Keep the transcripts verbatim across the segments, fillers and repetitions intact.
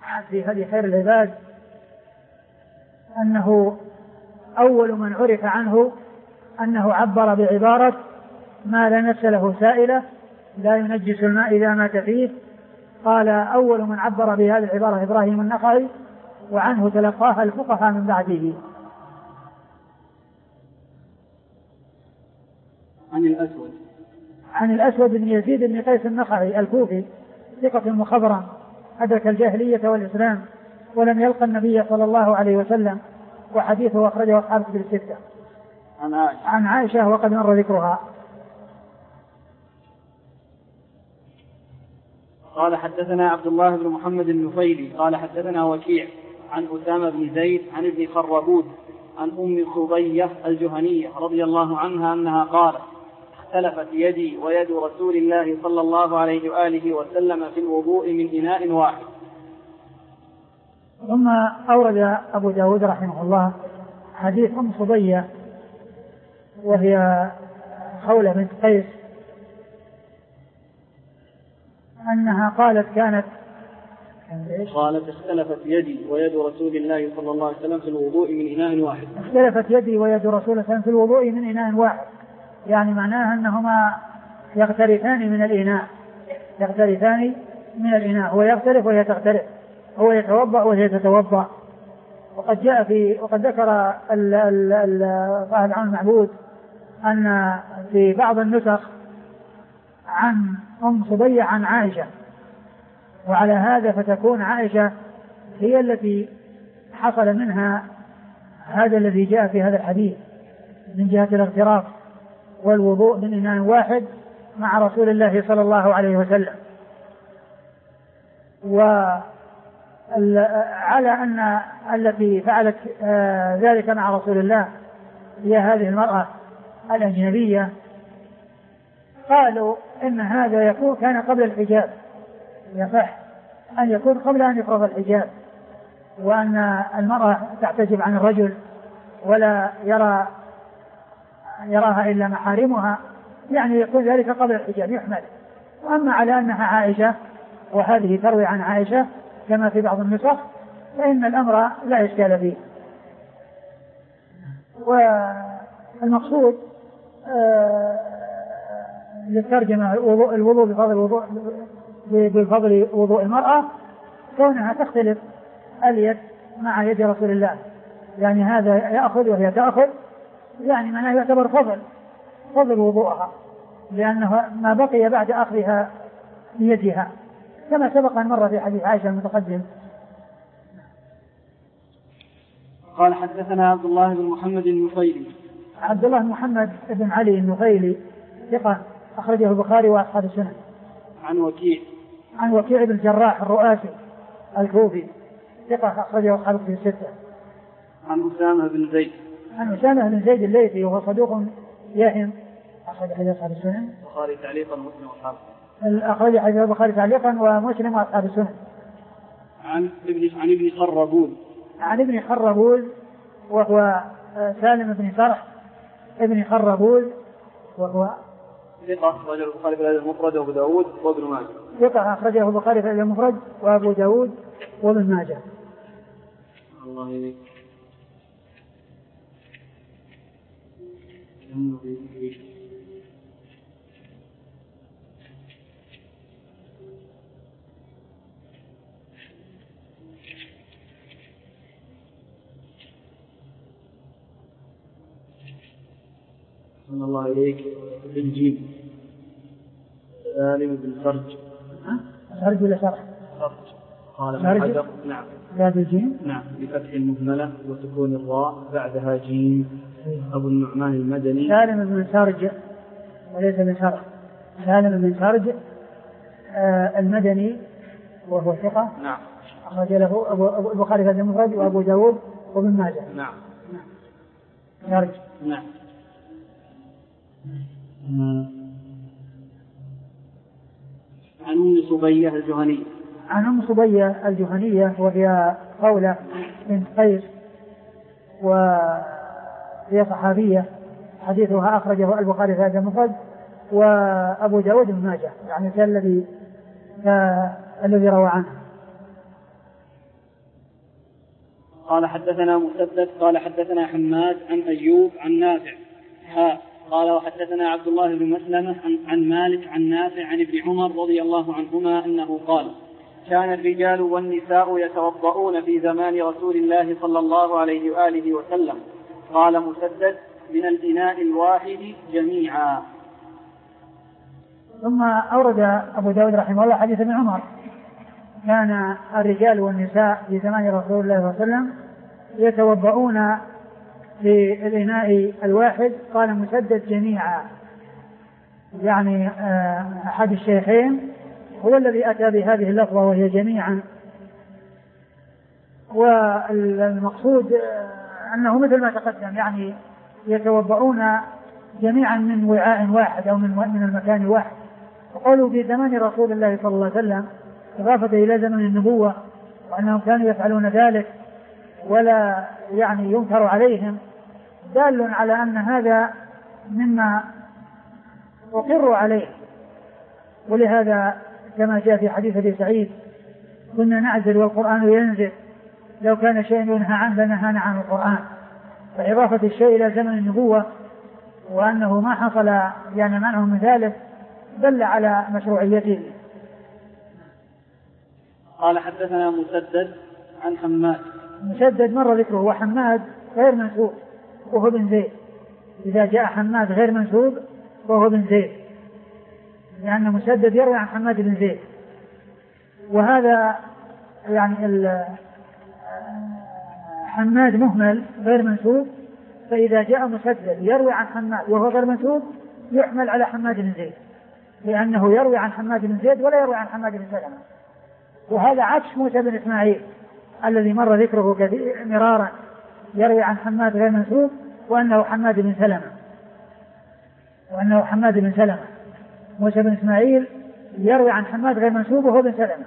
في هدي خير العباد أنه أول من عرف عنه أنه عبر بعبارة ما لا نفس له سائلة لا ينجس الماء إذا مات فيه. قال أول من عبر بهذه العبارة إبراهيم النخعي، وعنه تلقاها الفقهاء من بعده. عن الأسود عن الأسود بن يزيد بن قيس النخعي الكوفي ثقة مخضرم أدرك الجاهلية والإسلام ولم يلقى النبي صلى الله عليه وسلم، وحديثه أخرجه أصحاب الكتب الستة. عن عائشة عن عائشة وقد مر ذكرها. قال حدثنا عبد الله بن محمد النفيلي قال حدثنا وكيع عن أسامة بن زيد عن ابن خربود عن أم صبية الجهنية رضي الله عنها أنها قالت اختلفت يدي ويد رسول الله صلى الله عليه وآله وسلم في الوضوء من إناء واحد. ثم أورد أبو داود رحمه الله حديث أم صبية وهي خولة بنت قيس أنها قالت كانت قالت اختلفت يدي ويد رسول الله صلى الله عليه وسلم في الوضوء من إناء واحد. اختلفت يدي ويد رسول الله صلى الله عليه وسلم في الوضوء من إناء واحد، يعني معناها أنهما يغترفان من الإناء يغترفان من الإناء هو يغترف وهي تغترف، هو يتوضأ وهي تتوضأ. وقد جاء في وقد ذكر صاحب العون المعبود أن في بعض النسخ عن أم صبية عن عائشة، وعلى هذا فتكون عائشة هي التي حصل منها هذا الذي جاء في هذا الحديث من جهة الاغتراف والوضوء من إناء واحد مع رسول الله صلى الله عليه وسلم. وعلى أن التي فعلت ذلك مع رسول الله هي هذه المرأة الأجنبية، قالوا إن هذا يكون كان قبل الحجاب، يصح أن يكون قبل أن يفرض الحجاب، وأن المرأة تحتجب عن الرجل ولا يرى يراها إلا محارمها، يعني يكون ذلك قبل الحجاب يحمل. وأما على أنها عائشة وهذه تروي عن عائشة كما في بعض النسخ فإن الأمر لا إشكال فيه. والمقصود للترجمة الوضوء بفضل الوضوء بفضل وضوء المرأة كونها تختلف اليد مع يد رسول الله، يعني هذا يأخذ وهي تأخذ، يعني معناه يعتبر فضل فضل وضوءها لأنه ما بقي بعد أخذها بيدها كما سبق أن مر في حديث عائشة المتقدم. قال حدثنا عبد الله بن محمد النفيلي. عبد الله بن محمد بن علي النفيلي ثقة أخرجه البخاري وأصحاب السنن. عن وكيع عن وكيع بن الجراح الرؤاسي الكوفي ثقة أخرجه أصحاب الكتب الستة. عن أسامة بن زيد. عن أسامة بن زيد الليثي وهو صدوق يهم أخرج حديث أصحاب السنن. البخاري تعليقا ومسلم وأصحاب. أخرج حديث البخاري تعليقا ومسلم وأصحاب السنن. عن ابن عن ابن خربول. عن ابن خربول وهو سالم بن فرح ابن خربول وهو ثقة أخرجه البخاري في الأدب المفرد وأبو داود وابن ماجه. ثقة أخرجه البخاري في الأدب المفرد وأبو داود وابن ماجه. الله يهديك. صلى الله عليك بالجيم سالم بن فرج. ها؟ فرج ولا شرح؟ فرج. قال ابن حجر نعم. لا بالجيم؟ نعم بفتح المهملة وسكون الراء بعدها جيم. أبو النعمان المدني. سالم بن فرج وليس بن شرح. سالم بن فرج آه المدني وهو ثقة. نعم. أخرج له أبو البخاري في المفرد وأبو داود وابن ماجه. نعم. نعم. فرج. نعم. عن أم صبية الجهنية. عن أم صبية الجهنية وهي خولة بنت قيس وهي صحابية حديثها أخرجه البخاري في هذا المفرد وأبو داود بن ماجه، يعني الذي الذي روى عنه. قال حدثنا مسدد قال حدثنا حماد عن أيوب عن نافع ها قال وحدثنا عبد الله بن مسلمة عن, عن مالك عن نافع عن ابن عمر رضي الله عنهما أنه قال كان الرجال والنساء يتوضؤون في زمان رسول الله صلى الله عليه وآله وسلم. قال مسدد من الإناء الواحد جميعا. ثم أورد أبو داود رحمه الله حديث ابن عمر كان الرجال والنساء في زمان رسول الله صلى الله عليه وسلم يتوضؤون في الإناء الواحد. قال مسدد جميعا، يعني أحد الشيخين هو الذي أتى بهذه اللفظة وهي جميعا، والمقصود أنه مثل ما تقدم يعني يتوضؤون جميعا من وعاء واحد أو من المكان واحد. وقالوا في زمان رسول الله صلى الله عليه وسلم إضافة إلى زمن النبوة وأنهم كانوا يفعلون ذلك ولا يعني ينكر عليهم، دال على أن هذا مما أقروا عليه. ولهذا كما جاء في حديث أبي سعيد كنا نعزل والقرآن ينزل، لو كان شيء ينهى عنه لنهانا عن القرآن. فإضافة الشيء إلى زمن النبوة وأنه ما حصل يعني منعه من ذلك دل على مشروعيته. قال حدثنا مسدد عن حماد. مسدد مر ذكره، وحماد غير منسوب وهو بن زيد. إذا جاء حماد غير منسوب وهو بن زيد، لأن مسدد يروي عن حماد بن زيد. وهذا يعني حماد مهمل غير منسوب، فإذا جاء مسدد يروي عن حماد وهو غير منسوب يحمل على حماد بن زيد، لأنه يروي عن حماد بن زيد ولا يروي عن حماد بن سلمة. وهذا عكس موسى بن إسماعيل الذي مر ذكره كثير مرارا، يروي عن حماد غير منسوب وأنه حماد بن سلمة وأنه حماد بن سلمة. موسى بن إسماعيل يروي عن حماد غير منسوب وهو بن سلمة،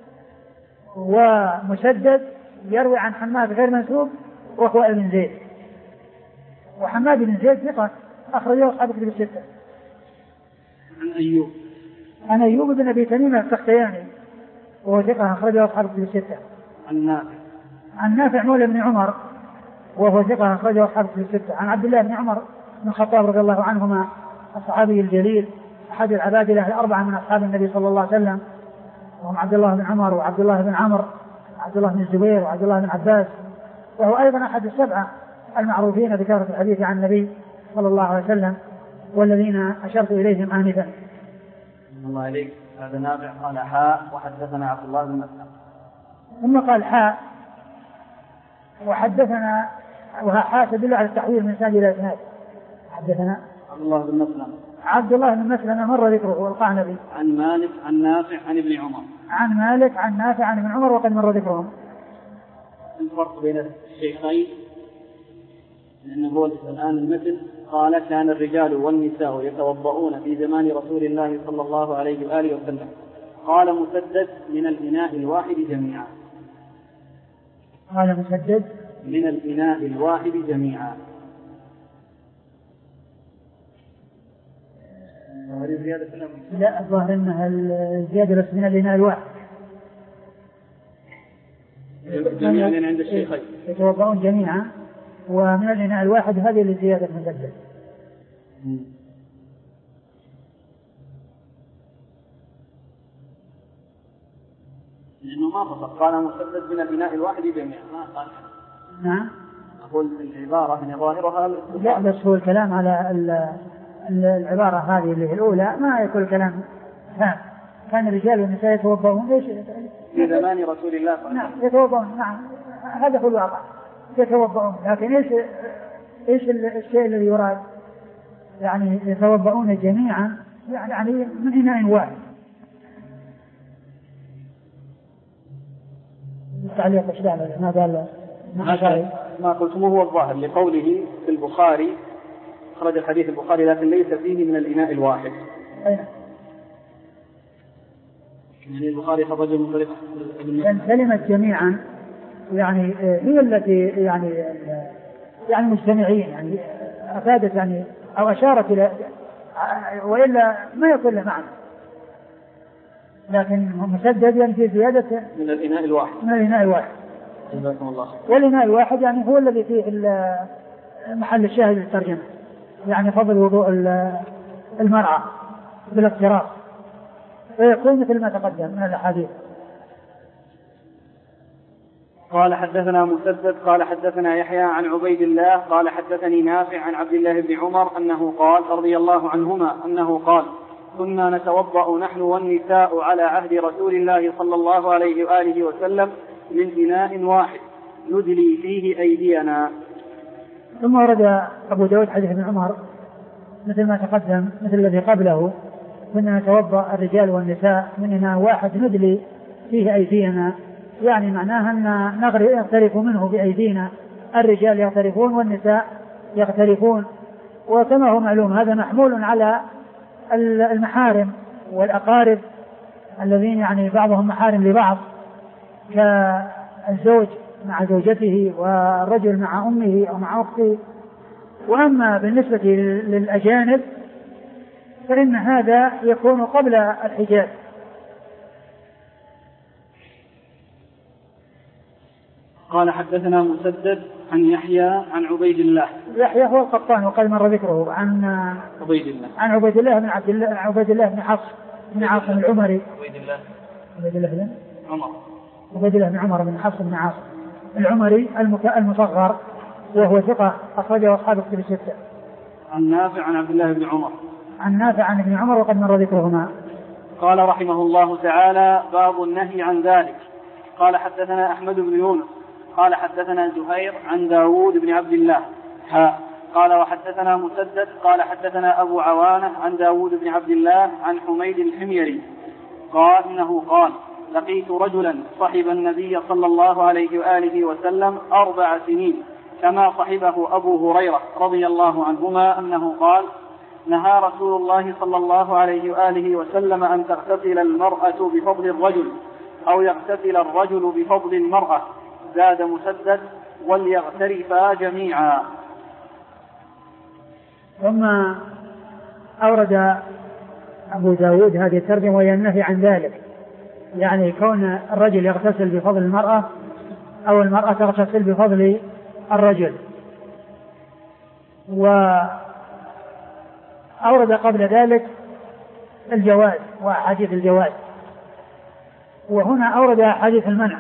ومسدد يروي عن حماد غير منسوب وهو ابن زيد. وحماد بن زيد ثقة أخرجه أصحاب كتب الستة. عن أيوب عن أيوب بن أبي تميم السختياني وهو ثقة أخرجه أصحاب كتب الستة. عن نافع عن نافع مولى بن عمر وهو ثقة أخرجه أصحاب كتب الستة. عن عبد الله بن عمر بن الخطاب رضي الله عنهما الصحابي الجليل أحد العبادلة الأربعة من أصحاب النبي صلى الله عليه وسلم، وهم عبد الله بن عمر وعبد الله بن عمرو وعبد الله بن الزبير وعبد الله بن عباس، وهو أيضا أحد السبعة المعروفين بكثرة الحديث عن النبي صلى الله عليه وسلم والذين أشرت إليهم آنفا. الله عليك. هذا نافع قال حاء وحدثنا عبد الله بن مسلم. ثم قال حاء وحدثنا، وحاء تدل على التحويل من سند إلى إسناد. حدثنا عبد الله بن مسلم عبد الله بن مسلم مر ذكره والقعنبي. عن مالك عن نافع عن ابن عمر. عن مالك عن نافع عن ابن عمر وقد مر ذكرهم. الفرق بين الشيخين لأنه هو الآن المثل قال كان الرجال والنساء يتوضؤون في زمان رسول الله صلى الله عليه وآله وسلم. قال مسدد من الإناء الواحد جميعا. قال مسدد من الإناء الواحد جميعا. لا الظاهر أنها الزيادة بس من الإناء الواحد جميعا عند الشيخين يتوضؤون جميعا، ومن الإناء الواحد هذه الزيادة مسدد. لأنه ما فصل قال مسدد من الإناء الواحد جميعا ما قال. نعم أقول العبارة من ظاهرها لا، بس هو الكلام على العبارة هذه اللي هي الأولى ما يكون الكلام فهم. كان الرجال والنساء يتوضؤون ايش في زمان رسول الله صلى الله عليه وسلم. نعم يتوضؤون، نعم هذا هو الواقع يتوضؤون، لكن ايش ايش الشيء الذي يراد يعني يتوضؤون جميعا يعني من إناء واحد. التعليق ايش قال ما قال ما قلتم هو الظاهر لقوله في البخاري خرج الحديث البخاري لكن ليس فيه من الإناء الواحد. أين؟ يعني البخاري خرج من طريق كلمة جميعا يعني هي التي يعني يعني مجتمعين يعني أفادت يعني أو أشارت إلى، وإلا ما يكون له معنى. لكن مسدد يعني في زيادة من الإناء الواحد من الإناء الواحد والإناء الواحد يعني هو الذي فيه محل الشاهد للترجمة، يعني فضل وضوء المرأة بالافتراض، فيكون مثل ما تقدم من الأحاديث. قال حدثنا مسدد قال حدثنا يحيى عن عبيد الله قال حدثني نافع عن عبد الله بن عمر أنه قال رضي الله عنهما أنه قال كنا نتوضأ نحن والنساء على عهد رسول الله صلى الله عليه وآله وسلم من إناء واحد ندلي فيه أيدينا. ثم ورد أبو داود حديث ابن عمر مثل ما تقدم مثل الذي قبله، كنا نتوضأ الرجال والنساء من إناء واحد ندلي فيه أيدينا، يعني معناها أن نغترف منه بأيدينا، الرجال يغترفون والنساء يغترفون. وكما هو معلوم هذا محمول على المحارم والأقارب الذين يعني بعضهم محارم لبعض كالزوج مع زوجته والرجل مع أمه أو مع أخته. وأما بالنسبة للأجانب فإن هذا يكون قبل الحجاب. قال حدثنا مسدد عن يحيى عن عبيد الله. يحيى هو القطان وقد مر ذكره عن عبيد الله عن عبيد الله بن عبد الله عبيد الله بن حفص بن عاصم العمري. عبيد الله عبيد الله بن عمر عبيد الله بن عمر بن حفص بن عاصم العمري المصغر وهو ثقة أخرجه أصحاب الكتب الستة. عن نافع عن عبد الله بن عمر عن نافع عن ابن عمر وقد مر ذكرهما. قال رحمه الله تعالى باب النهي عن ذلك. قال حدثنا أحمد بن يونس قال حدثنا زهير عن داود بن عبد الله حاء قال وحدثنا مسدد قال حدثنا أبو عوانة عن داود بن عبد الله عن حميد الحميري قال إنه قال لقيت رجلا صحب النبي صلى الله عليه وآله وسلم أربع سنين كما صحبه أبو هريرة رضي الله عنهما أنه قال نهى رسول الله صلى الله عليه وآله وسلم أن تغتسل المرأة بفضل الرجل أو يغتسل الرجل بفضل المرأة. زاد مسدد وليغترفا جميعا. ثم أورد أبو داود هذه الترجمة وهي النهي عن ذلك، يعني كون الرجل يغتسل بفضل المرأة أو المرأة تغتسل بفضل الرجل. وأورد قبل ذلك الجواز وأحاديث الجواز، وهنا أورد أحاديث المنع،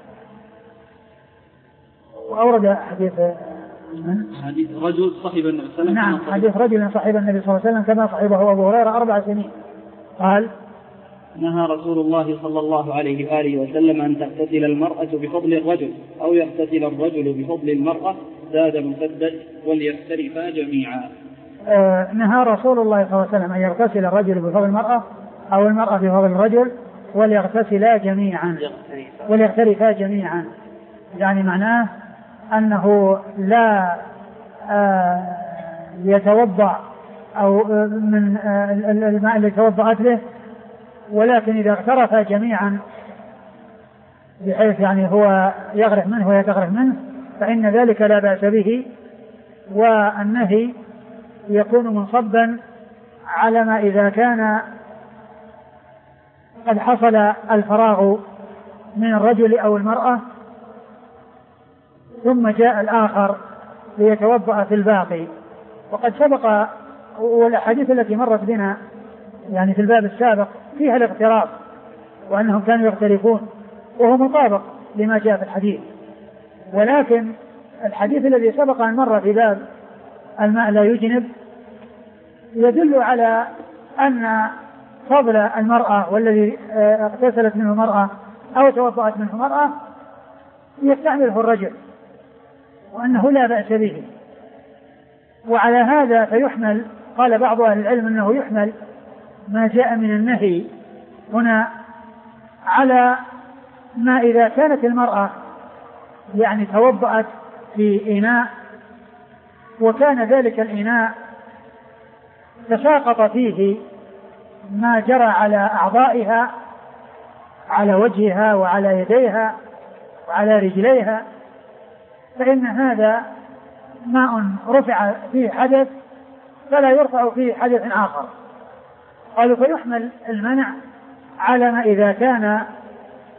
وأورد حديث حديث رجل صحب النبي صلى الله عليه وسلم. نعم حديث رجل صحب النبي صلى الله عليه وسلم كما صحبه أبو هريرة أربع سنين. قال نهى رسول الله صلى الله عليه وآله وسلم أن تغتسل المرأة بفضل الرجل أو يغتسل الرجل بفضل المرأة. زاد مسدد وليغترفا جميعا. آه نهى رسول الله صلى الله عليه وسلم أن يغتسل الرجل بفضل المرأة أو المرأة بفضل الرجل وليغتسلا جميعا وليغترفا جميعا، يعني معناه أنه لا آه يتوضأ أو من آه الماء الذي توضأت به، ولكن إذا اغترفا جميعا بحيث يعني هو يغرف منه وهي تغرف منه فإن ذلك لا بأس به. والنهي يكون منصبا على ما إذا كان قد حصل الفراغ من الرجل أو المرأة ثم جاء الآخر ليتوضأ في الباقي. وقد سبق والأحاديث التي مرت بنا يعني في الباب السابق فيها الاغتراب وأنهم كانوا يغترفون، وهو مطابق لما جاء في الحديث. ولكن الحديث الذي سبق أن مر في باب الماء لا يجنب يدل على أن فضل المرأة والذي اغتسلت منه المرأة أو توضأت منه المرأة يستعمله الرجل، وأنه لا بأس به. وعلى هذا فيحمل، قال بعض أهل العلم أنه يحمل ما جاء من النهي هنا على ما إذا كانت المرأة يعني توضأت في إناء وكان ذلك الإناء تساقط فيه ما جرى على أعضائها، على وجهها وعلى يديها وعلى رجليها، فإن هذا ماء رفع فيه حدث فلا يرفع فيه حدث آخر. قالوا فيحمل المنع على ما إذا كان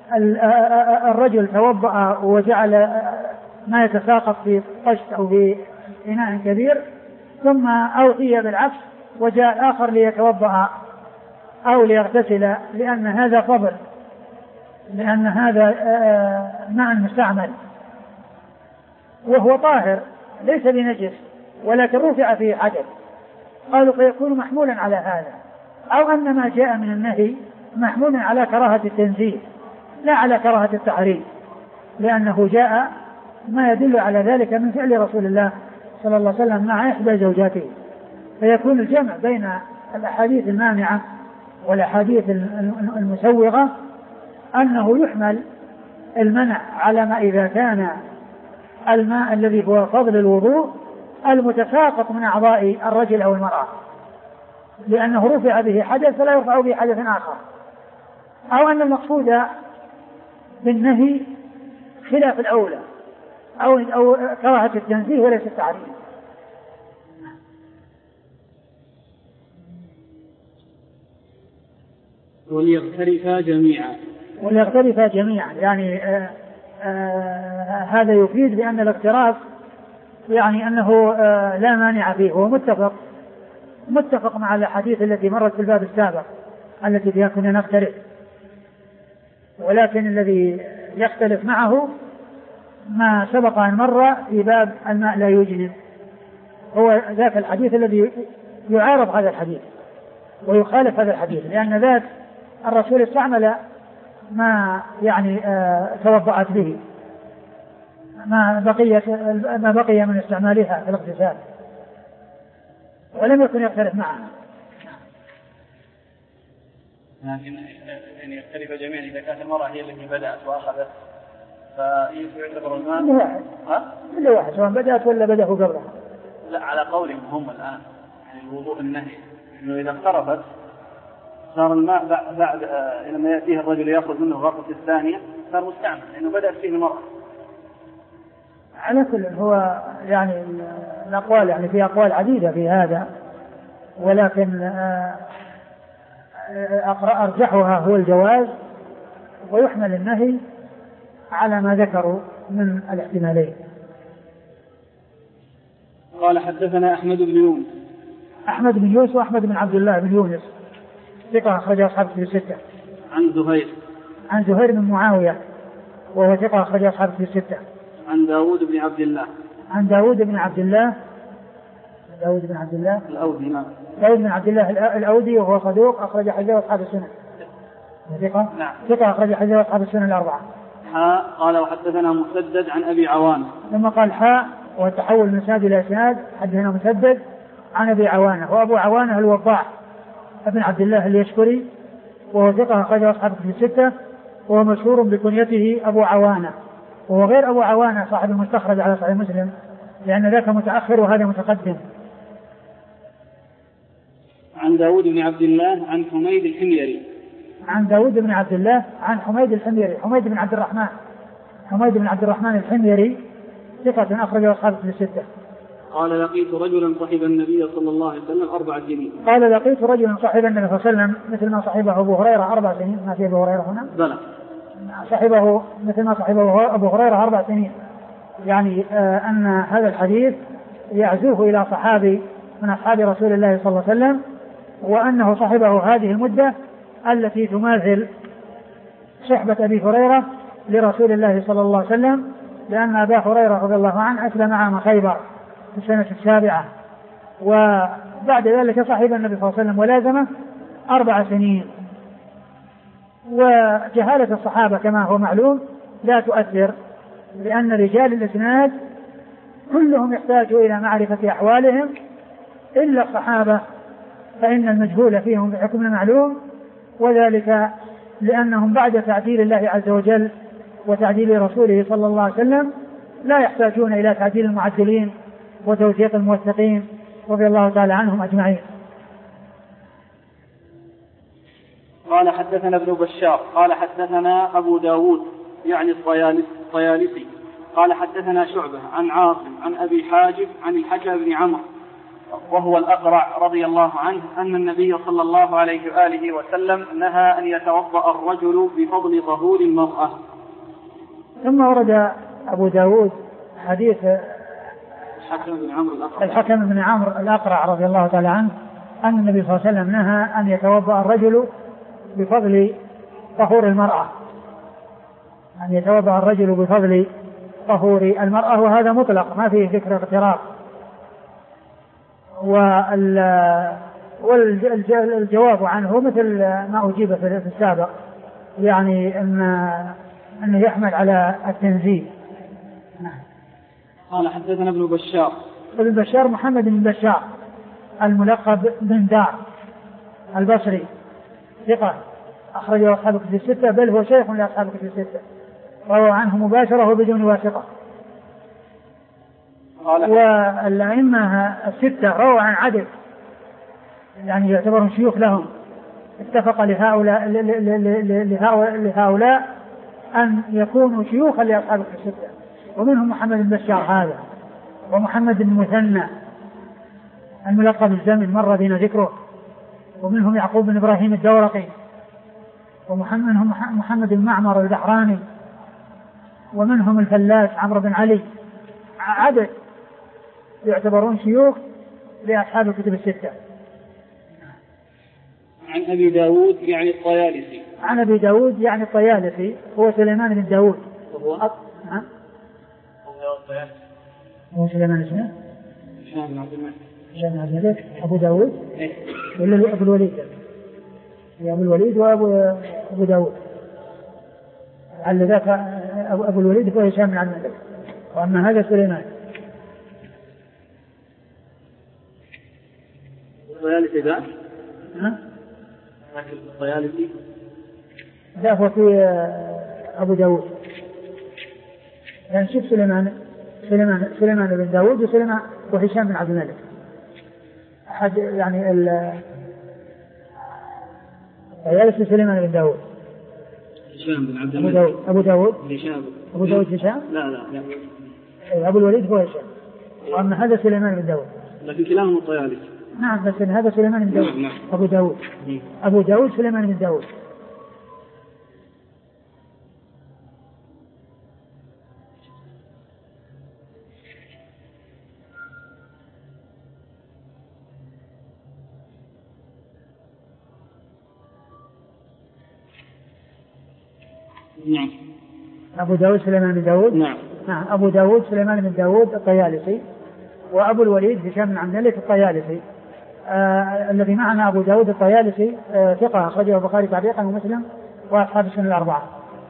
الرجل توضأ وجعل ما يتساقط في قشط أو في إناء كبير ثم أوتي بالعكس وجاء الآخر ليتوضأ أو ليغتسل، لأن هذا فضل، لأن هذا ماء مستعمل وهو طاهر ليس بنجس ولكن رفع فيه حدث، قالوا فيكون محمولا على هذا، أو أن ما جاء من النهي محمول على كراهة التنزيه لا على كراهة التحريم، لأنه جاء ما يدل على ذلك من فعل رسول الله صلى الله عليه وسلم مع إحدى زوجاته، فيكون الجمع بين الأحاديث المانعة والأحاديث المسوغة أنه يحمل المنع على ما إذا كان الماء الذي هو فضل الوضوء المتساقط من أعضاء الرجل أو المرأة، لأنه رفع به حدث فلا يرفع به حدث آخر، أو أن المقصود بالنهي خلاف الأولى أو, أو كراهة التنزيه وليس التعريف. وليغترفا جميعا وليغترفا جميعا يعني آآ آآ هذا يفيد بأن الاغتراف يعني أنه لا مانع فيه، هو متفق متفق مع الحديث التي مرت في الباب السابق التي فيها كنا نغترف، ولكن الذي يختلف معه ما سبق أن مر في باب الماء لا يجنب، هو ذاك الحديث الذي يعارض هذا الحديث ويخالف هذا الحديث، لأن ذاك الرسول استعمل ما يعني آه توضأت به ما بقي ما بقي من استعمالها في الاغتسال ولم يكن يختلف معها. لكن يعني يختلف جميعا إذا كانت المرأة هي التي بدأت وأخذت فيعتبر الماء كل واحد كل واحد سواء بدأت ولا بدأه قبلها. لا على قولهم هم الآن يعني الوضوء النهي إنه إذا اقتربت صار الماء بعد آه لما يأتيه الرجل يأخذ منه الغرفة الثانية صار مستعمل لأنه بدأت فيه المرأة. على كل هو يعني الأقوال يعني في أقوال عديدة في هذا، ولكن آه أرجحها هو الجواز، ويحمل النهي على ما ذكروا من الاحتمالين. قال حدثنا أحمد بن يونس أحمد بن يونس وأحمد بن عبد الله بن يونس ثقة أخرج أصحاب في الستة. عن زهير عن زهير بن معاوية وهو ثقة أخرج أصحاب في الستة. عن داود بن عبد الله عن داود بن عبد الله داود بن عبد الله الأودي نعم داود بن عبد الله الأودي وهو صدوق أخرج حديثه أصحاب السنة. ثقة نعم ثقة أخرج حديثه أصحاب السنة الأربعة. حاء قال وحدثنا مسدد عن أبي عوانة. لما قال حاء وتحول من إسناد إلى إسناد حدثنا مسدد عن أبي عوانة، وأبو عوانة الوضاح ابن عبد الله اليشكري وهو ثقة أخرج أصحاب في الستة، وهو مشهور بكنيته أبو عوانة، وهو غير أبو عوانة صاحب المستخرج على صحيح مسلم لأن ذاك متأخر وهذا متقدم. عن داود بن عبد الله عن حميد الحميري عن داود بن عبد الله عن حميد الحميري حميد بن عبد الرحمن حميد بن عبد الرحمن الحميري ثقة أخرج أصحاب في الستة. قال لقيت رجلا صحب النبي صلى الله عليه وسلم أربع سنين. قال لقيت رجلا صحب النبي صلى الله عليه وسلم مثل ما صحبه أبو هريرة أربع سنين. ما في أبو هريرة هنا؟ بلى. صحبه مثل ما صحبه أبو هريرة أربع سنين، يعني آه أن هذا الحديث يعزوه إلى صحابي من أصحاب رسول الله صلى الله عليه وسلم، وأنه صحبه هذه المدة التي تماثل صحبة أبي هريرة لرسول الله صلى الله عليه وسلم، لأن أبا هريرة رضي الله عنه أسلم عام خيبر في السنة السابعة، وبعد ذلك صحب النبي صلى الله عليه وسلم ولازمه أربع سنين. وجهالة الصحابة كما هو معلوم لا تؤثر، لأن رجال الإسناد كلهم يحتاجوا إلى معرفة أحوالهم إلا الصحابة، فإن المجهول فيهم بحكم معلوم، وذلك لأنهم بعد تعديل الله عز وجل وتعديل رسوله صلى الله عليه وسلم لا يحتاجون إلى تعديل المعدلين وتوثيق الموثقين رضي الله تعالى عنهم أجمعين. قال حدثنا ابن بشار قال حدثنا أبو داود يعني الطيالسي قال حدثنا شعبة عن عاصم عن أبي حاجب عن الحكم بن عمرو وهو الأقرع رضي الله عنه أن النبي صلى الله عليه وآله وسلم نهى أن يتوضأ الرجل بفضل ظهور المرأة. ثم ورد أبو داود حديث الحكم بن عمرو الأقرع الحكم بن عمرو الأقرع رضي الله تعالى عنه أن النبي صلى الله عليه وسلم نهى أن يتوضأ الرجل بفضل طهور المرأة، أن يتوضأ الرجل بفضل طهور المرأة، وهذا مطلق ما فيه ذكر اغتراب. والجواب عنه مثل ما أجيب في السابق، يعني أن أنه يحمل على التنزيل. قال حدثنا ابن بشار. ابن بشار محمد بن بشار الملقب بن دار البصري ثقة أخرجه أصحاب الكتب الستة، بل هو شيخ لأصحاب الكتب الستة، روى عنه مباشرة وبدون واسطة. والأئمة الستة رووا عن عدد يعني يعتبرون شيوخ لهم، اتفق لهؤلاء, لهؤلاء أن يكونوا شيوخا لأصحاب الكتب الستة، ومنهم محمد بن بشار هذا، ومحمد بن مثنى الملقب بالزمن مر بنا ذكره، ومنهم يعقوب بن إبراهيم الدورقي، ومنهم محمد بن معمر البحراني، ومنهم الفلاس عمرو بن علي، عدد يعتبرون شيوخ لأصحاب الكتب الستة. عن أبي داود يعني الطيالسي. عن أبي داود يعني الطيالسي هو سليمان بن داود. وهو أ... ها؟ هو سليمان اسمه؟ هشام بن عبد الملك. هشام بن عبد الملك أبو داود إيه؟ ولا أبو الوليد؟ يا أبو الوليد وأبو أبو داود. على ذاك أبو الوليد هو هشام بن عبد الملك، وأما هذا سليمان. الطيالسي ذا؟ ها؟ الطيالسي ذا هو في أبو داود. يعني شوف سليمان سليمان سليمان بن داود وسليمان وهشام بن عبد الملك. أحد يعني الطيالسي سليمان بن داود. هشام بن عبد الملك. أبو داود أبو داود هشام. أبو داود هشام. لا لا لا. أبو الوليد هو هشام، وأما هذا سليمان بن داود. لكن كلاهما الطيالسي. نعم بس هذا سليمان بن داود. نعم. أبو داود. نعم. أبو داود سليمان بن داود. نعم. أبو داود سليمان بن داود. نعم. نعم أبو داود سليمان بن داود الطيالسي، وأبو الوليد هشام بن عبد الملك الطيالسي. آه الذي معنا أبو داود الطيالسي آه ثقة أخرجه البخاري تعليقا ومسلم وأصحاب السنن الأربعة.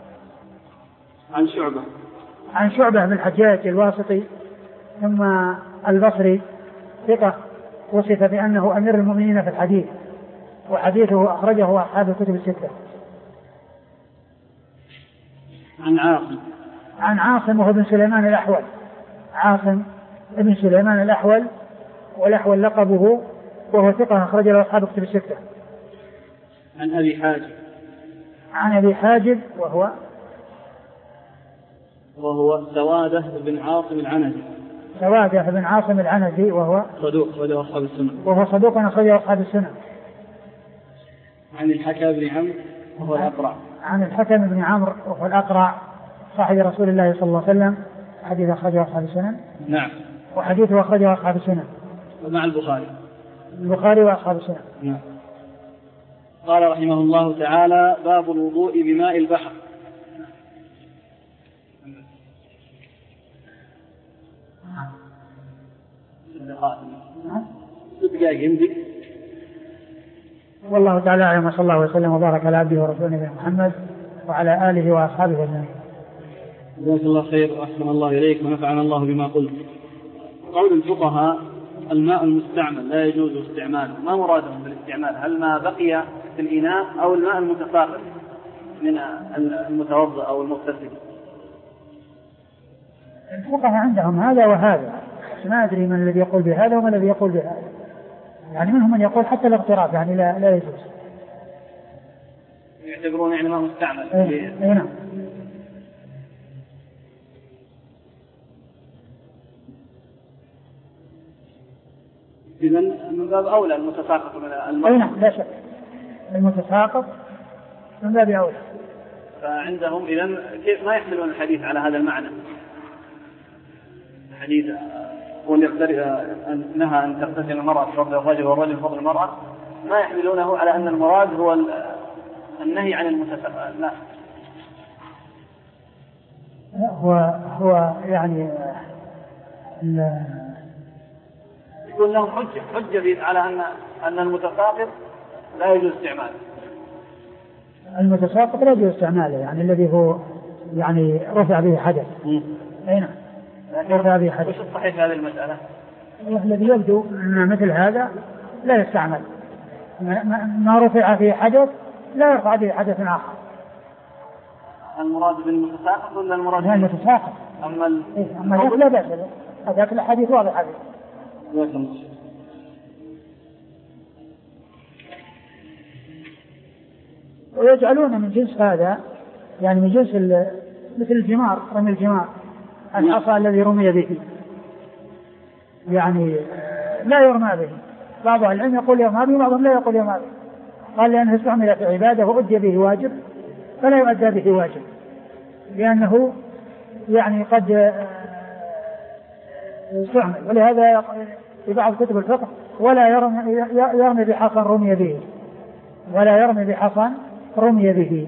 عن شعبة. عن شعبة بن الحجاج الواسطي ثم البصري ثقة وصف بأنه أمير المؤمنين في الحديث، وحديثه أخرجه أصحاب الكتب الستة. عن عاصم. عن عاصم وهو بن سليمان الأحول، عاصم ابن سليمان الأحول، والأحول لقبه، وهو ثقة أخرج له أصحاب الكتب الستة. عن أبي حاجب. عن أبي حاجب وهو وهو سوادة بن عاصم العنزي. سوادة بن عاصم العنزي وهو صدوق أخرجه أصحاب السنة. وهو صدوق أخرجه أصحاب السنة. عن الحكم بن عمرو وهو الأقرع. عن الحكم بن عمرو وهو الأقرع صاحب رسول الله صلى الله عليه وسلم، حديث أخرجه أصحاب السنن. نعم. وحديثه أخرجه أصحاب السنن. ومع البخاري. البخاري وأصحاب السنن. نعم. قال رحمه الله تعالى: باب الوضوء بماء البحر. والله تعالى أعلم، وصلى الله وسلم وبارك على عبده ورسوله نبينا محمد وعلى آله وأصحابه أجمعين. جزاك الله خير وأحسن الله إليك ونفعنا الله بما قلت. قول الفقهاء: الماء المستعمل لا يجوز استعماله، ما مرادهم بالاستعمال؟ هل ما بقي في الإناء أو الماء المتفاقد من المتوضأ أو المغتسل؟ الفقهاء عندهم هذا وهذا، ما أدري من الذي يقول بهذا ومن الذي يقول بهذا، يعني منهم من يقول حتى الاغتراب يعني لا, لا يجوز، يعتبرون يعني ما مستعمل. اي نعم. إذن من باب أولى المتساقط من المرأة. أي نعم لا شك المتساقط من باب أولى. فعندهم إذن كيف ما يحملون الحديث على هذا المعنى؟ الحديث هو اللي نهى أن تغتسل المرأة بفضل الرجل والرجل بفضل المرأة، ما يحملونه على أن المراد هو النهي عن المتساقط. لا هو هو يعني يقول لهم حجة حجة على أن أن المتساقط لا يجوز استعماله. المتساقط لا يجوز استعماله يعني الذي هو يعني رفع به حدث. أي نعم رفع به حدث. وش الصحيح في هذه المسألة؟ الذي يبدو أن مثل هذا لا يستعمل، ما رفع فيه حدث لا يرفع به حدث آخر. المراد بالمتساقط ولا المراد بالمتساقط؟ أما ال... إيه أما لا بأس هذاك الحديث واضح عليه. ويجعلون من جنس هذا يعني من جنس مثل الجمار، رمي الجمار العصا الذي رمي به يعني لا يرمى به. بعض العلم يقول يرمى به وبعضهم لا يقول يرمى به، قال لأنه استعمل في عبادة وأدى به واجب فلا يؤدى به واجب، لأنه يعني قد استعمل. ولهذا في بعض كتب الفقه ولا يرمي, يرمي بحصى رمي به، ولا يرمي بحصى رمي به.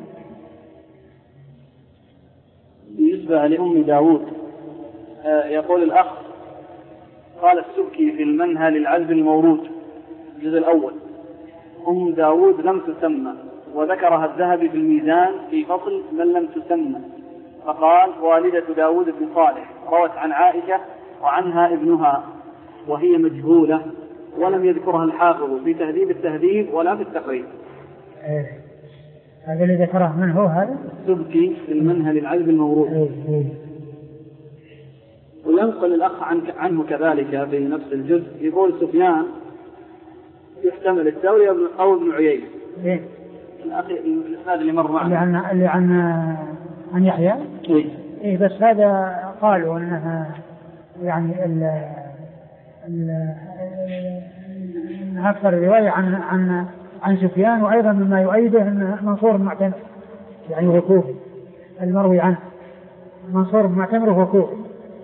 بالنسبة لأم داود يقول الأخ قال السبكي في المنهى للعذب المورود الجزء الأول أم داود لم تسمى، وذكرها الذهبي في الميزان في فصل من لم تسمى، فقال والدة داود بن صالح روت عن عائشة وعنها ابنها وهي مجهولة، ولم يذكرها الحافظ في تهذيب التهذيب ولا في التقريب. إيه. هذا اللي ذكره من هو هذا؟ السبكي في المنهى للعذب المورود. إيه. إيه. وينقل الأخ عنه كذلك في نفس الجزء يقول سفيان يحتمل الثوري أو ابن عيينة. إيه؟ الأخي الإسناد اللي مر معنا اللي عن اللي عن عن يحيى. إيه. إيه بس هذا قالوا أنها يعني ال ال أكثر رواية عن عن عن سفيان، وأيضا مما يؤيده أن منصور المعتمر يعني هو كوفي، المروي عنه منصور المعتمر هو كوفي.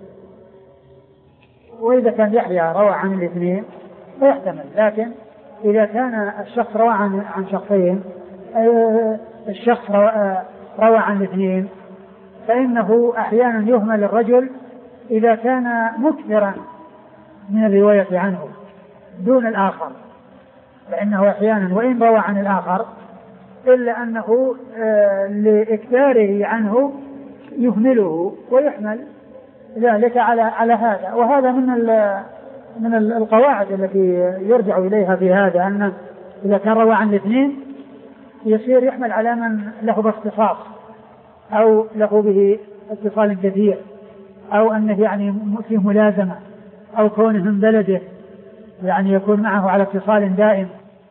وإذا كان يحيى روى عن الاثنين فيحتمل، لكن إذا كان الشخص روى عن عن شخصين الشخص روى, روى عن الاثنين فإنه أحيانا يهمل الرجل إذا كان مكثرا من الرواية عنه دون الآخر، فإنه أحيانا وإن روى عن الآخر إلا أنه لإكثاره عنه يهمله ويحمل ذلك على على هذا. وهذا من من القواعد التي يرجع إليها في هذا، أن إذا كان روى عن الاثنين يصير يحمل على من له باختصاص أو له به اتصال كثير، أو أنه يعني فيه ملازمة، أو كونه من بلده يعني يكون معه على اتصال دائم.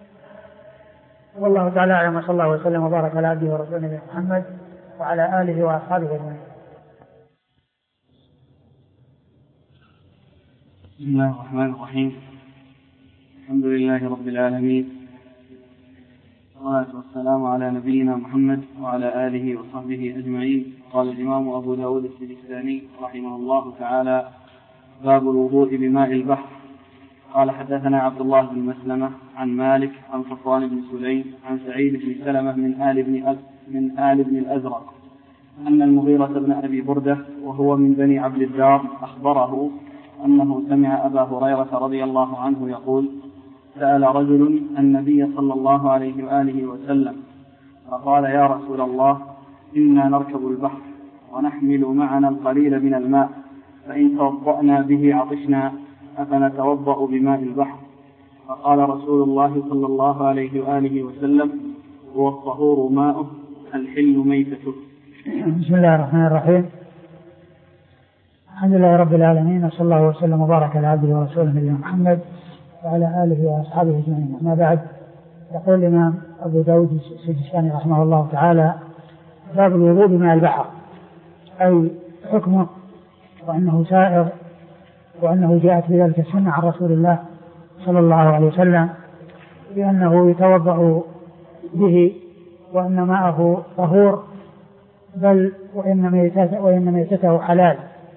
والله تعالى أعلم، وصلى الله وسلم وبارك على عبده ورسوله محمد وعلى آله وأصحابه أجمعين. بسم الله الرحمن الرحيم. الحمد لله رب العالمين، والصلاة والسلام على نبينا محمد وعلى آله وصحبه أجمعين. قال الإمام أبو داود السجستاني رحمه الله تعالى: باب الوضوء بماء البحر. قال حدثنا عبد الله بن مسلمة عن مالك عن صفوان بن سليم عن سعيد بن سلمة من آل بن من آل بن الأزرق أن المغيرة بن أبي بردة وهو من بني عبد الدار أخبره أنه سمع أبا هريرة رضي الله عنه يقول: سأل رجل النبي صلى الله عليه وآله وسلم فقال: يا رسول الله، إنا نركب البحر ونحمل معنا القليل من الماء، فإن توضأنا به عطشنا، أفنتوضأ بماء البحر؟ فقال رسول الله صلى الله عليه وآله وسلم: هو الطهور ماؤه الحل ميتته. بسم الله الرحمن الرحيم. الحمد لله رب العالمين، وصلى الله وسلم وبارك على عبده ورسوله نبينا محمد وعلى آله وأصحابه أجمعين. أما بعد، يقول الإمام أبو داود السجستاني رحمه الله تعالى: باب الوضوء بماء البحر، أي حكمه، وأنه سائغ، وأنه جاءت بذلك السنة عن رسول الله صلى الله عليه وسلم بأنه يتوضأ به وأن ماءه طهور، بل وإن ميتته, وإن ميتته حلال.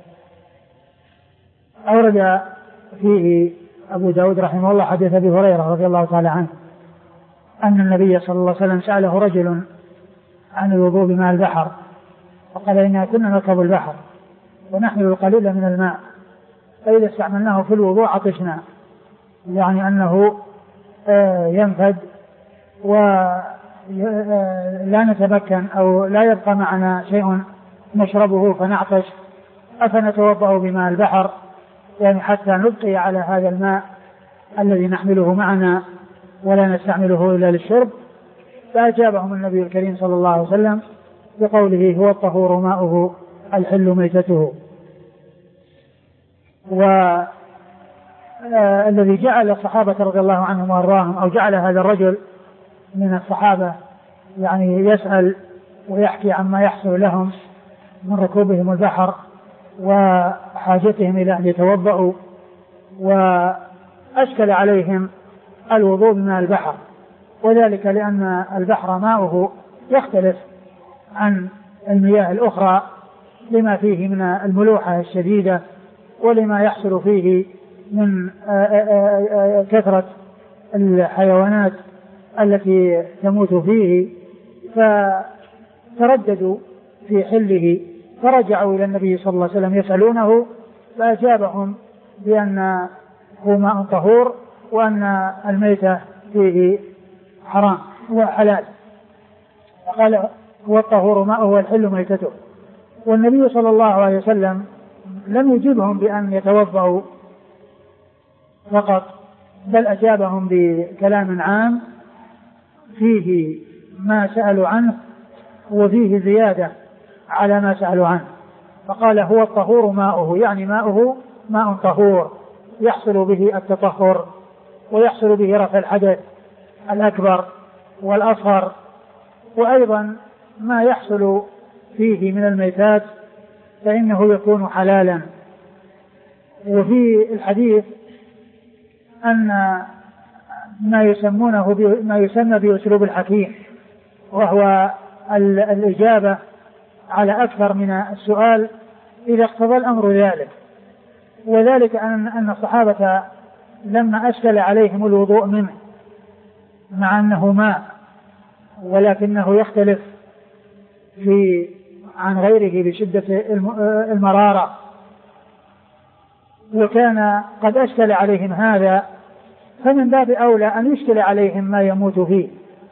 أورد فيه أبو داود رحمه الله حديث أبي هريرة رضي الله تعالى عنه أن النبي صلى الله عليه وسلم سأله رجل عن الوضوء بماء البحر فقال إنا كنا نركب البحر ونحمل القليل من الماء فإذا استعملناه في الوضوء عطشنا، يعني أنه ينفد ولا نتمكن أو لا يبقى معنا شيء نشربه فنعطش، أفنتوضأ بماء البحر يعني حتى نبقي على هذا الماء الذي نحمله معنا ولا نستعمله إلا للشرب. فأجابهم النبي الكريم صلى الله عليه وسلم بقوله هو الطهور ماؤه الحل ميتته. والذي جعل الصحابة رضي الله عنهم وارضاهم أو جعل هذا الرجل من الصحابة يعني يسأل ويحكي عما يحصل لهم من ركوبهم البحر وحاجتهم إلى أن يتوضأوا، وأشكل عليهم الوضوء بماء البحر، وذلك لأن البحر ماؤه يختلف عن المياه الأخرى لما فيه من الملوحة الشديدة ولما يحصل فيه من كثرة الحيوانات التي تموت فيه، فترددوا في حله فرجعوا إلى النبي صلى الله عليه وسلم يسألونه فأجابهم بأنه ماء طهور وأن الميتة فيه حرام وحلال، قال هو الطهور ماءه والحل ميتته. والنبي صلى الله عليه وسلم لم يجيبهم بأن يتوضأوا فقط، بل أجابهم بكلام عام فيه ما سألوا عنه وفيه زيادة على ما سألوا عنه، فقال هو الطهور ماؤه، يعني ماؤه ماء طهور يحصل به التطهر ويحصل به رفع الحدث الأكبر والأصغر، وأيضا ما يحصل فيه من الميتات فإنه يكون حلالا. وفي الحديث أن ما يسمونه ما يسمى بأسلوب الحكيم، وهو الإجابة على أكثر من السؤال إذا اقتضى الأمر ذلك، وذلك أن أن الصحابة لما أشكل عليهم الوضوء منه مع أنه ماء ولكنه يختلف في عن غيره بشدة المرارة، وكان قد أشكل عليهم هذا، فمن باب أولى أن يشكل عليهم ما يموت فيه،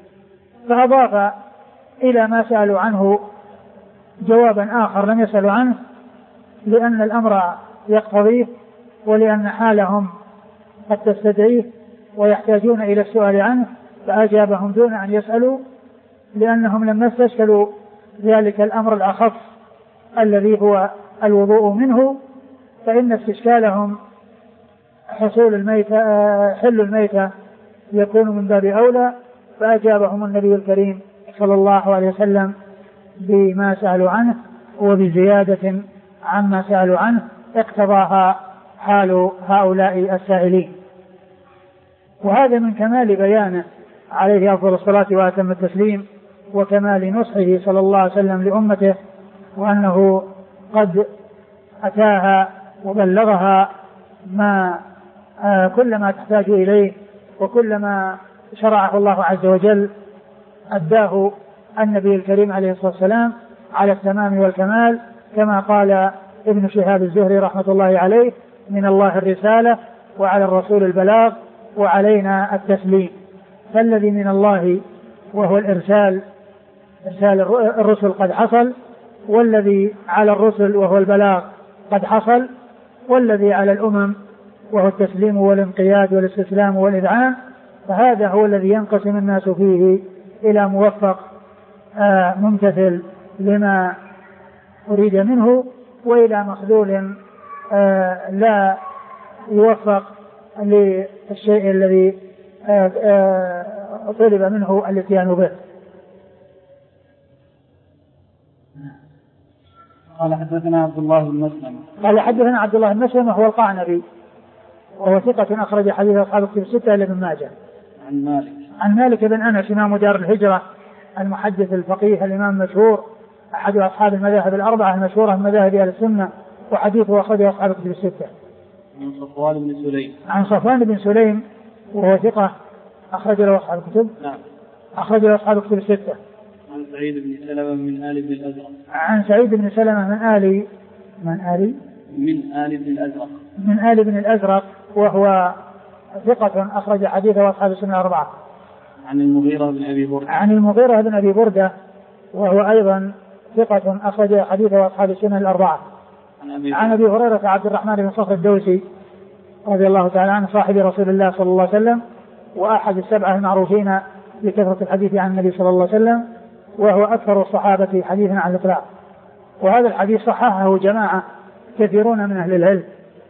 فأضاف إلى ما سألوا عنه جوابا آخر لم يسألوا عنه لأن الأمر يقتضيه ولأن حالهم قد تستدعيه ويحتاجون إلى السؤال عنه، فأجابهم دون أن يسألوا لأنهم لم يستشكلوا ذلك الأمر الأخف الذي هو الوضوء منه، فإن استشكالهم حصول الميتة حل الميتة يكون من باب أولى، فأجابهم النبي الكريم صلى الله عليه وسلم بما سألوا عنه وبزيادة عما سألوا عنه اقتضاها حال هؤلاء السائلين. وهذا من كمال بيانه عليه أفضل الصلاة وأتم التسليم وكمال نصحه صلى الله عليه وسلم لأمته، وأنه قد أتاها وبلغها ما آه كل ما تحتاج إليه وكل ما شرعه الله عز وجل أداه النبي الكريم عليه الصلاة والسلام على التمام والكمال، كما قال ابن شهاب الزهري رحمة الله عليه من الله الرسالة وعلى الرسول البلاغ وعلينا التسليم. فالذي من الله وهو الإرسال إرسال الرسل قد حصل، والذي على الرسل وهو البلاغ قد حصل، والذي على الأمم وهو التسليم والانقياد والاستسلام والإذعان، فهذا هو الذي ينقسم الناس فيه إلى موفق آه ممتثل لما أريد منه، وإلى مخذول آه لا يوفق للشيء الذي آه آه طلب منه الاتيان به. قال حدثنا عبد الله بن مسلم قال حدثنا عبد الله بن مسلم هو القعنبي وهو ثقة أخرج حديث أصحاب الكتب الستة إلا ابن ماجه. عن مالك عن مالك بن أنس إمام دار الهجرة المحدث الفقيه الإمام المشهور أحد أصحاب المذاهب الأربعة المشهورة من مذاهب أهل السنة، وحديثه أخرجه أصحاب الكتب الستة. عن صفوان بن سليم عن صفوان بن سليم وهو ثقة أخرج له أصحاب الكتب نعم أخرج له أصحاب الكتب الستة. عن سعيد بن سلمة من آل بن الأزرق عن سعيد بن سلمة من آل من آل من آل بن الأزرق من آل بن الأزرق وهو ثقة أخرج حديثه أصحاب السنة الأربعة. عن المغيرة بن أبي بردة عن المغيرة بن أبي بردة وهو أيضا ثقة أخرج حديثه أصحاب السنة الأربعة. عن أبي هريرة عبد الرحمن بن صخر الدوسي رضي الله تعالى عنه صاحب رسول الله صلى الله عليه وسلم وأحد السبعة المعروفين بكثرة الحديث عن النبي صلى الله عليه وسلم، وهو أكثر الصحابة حديثا عن الإطلاق. وهذا الحديث صححه جماعة كثيرون من أهل العلم.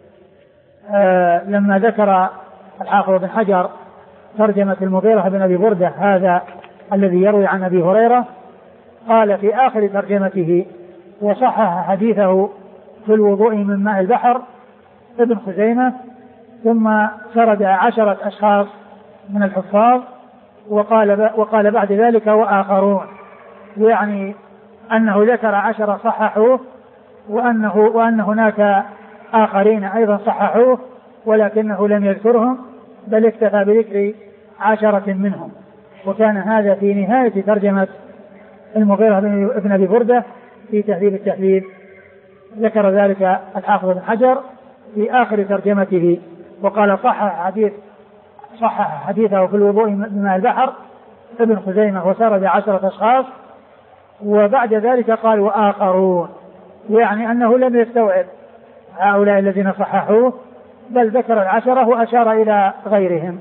آه لما ذكر الحافظ بن حجر ترجمة المغيرة بن أبي بردة هذا الذي يروي عن أبي هريرة قال في آخر ترجمته وصحح حديثه في الوضوء من ماء البحر ابن خزيمة، ثم سرد عشرة أشخاص من الحفاظ وقال, وقال بعد ذلك وآخرون، يعني أنه ذكر عشرة صححوه وأنه وأن هناك آخرين أيضا صححوه ولكنه لم يذكرهم بل اكتفى بذكر عشرة منهم. وكان هذا في نهاية ترجمة المغيرة بن أبي بردة في تهذيب التهذيب، ذكر ذلك الحافظ بن حجر في آخر ترجمته وقال صحح حديث صحح حديثه في الوضوء بماء البحر ابن خزيمة وسرد عشرة أشخاص، وبعد ذلك قال وآخرون، يعني أنه لم يستوعب هؤلاء الذين صححوه بل ذكر العشرة وأشار إلى غيرهم.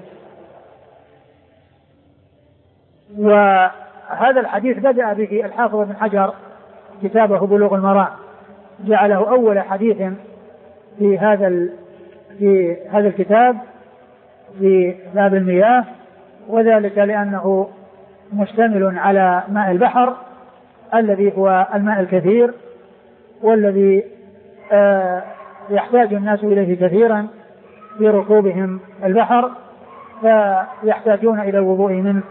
وهذا الحديث بدأ به الحافظ بن حجر كتابه بلوغ المرام، جعله أول حديث في هذا في هذا الكتاب في باب المياه، وذلك لأنه مشتمل على ماء البحر الذي هو الماء الكثير والذي آه يحتاج الناس إليه كثيرا في ركوبهم البحر فيحتاجون إلى الوضوء منه،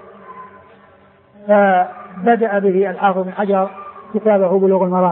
فبدأ به الحافظ بن حجر كتابه بلوغ المرام.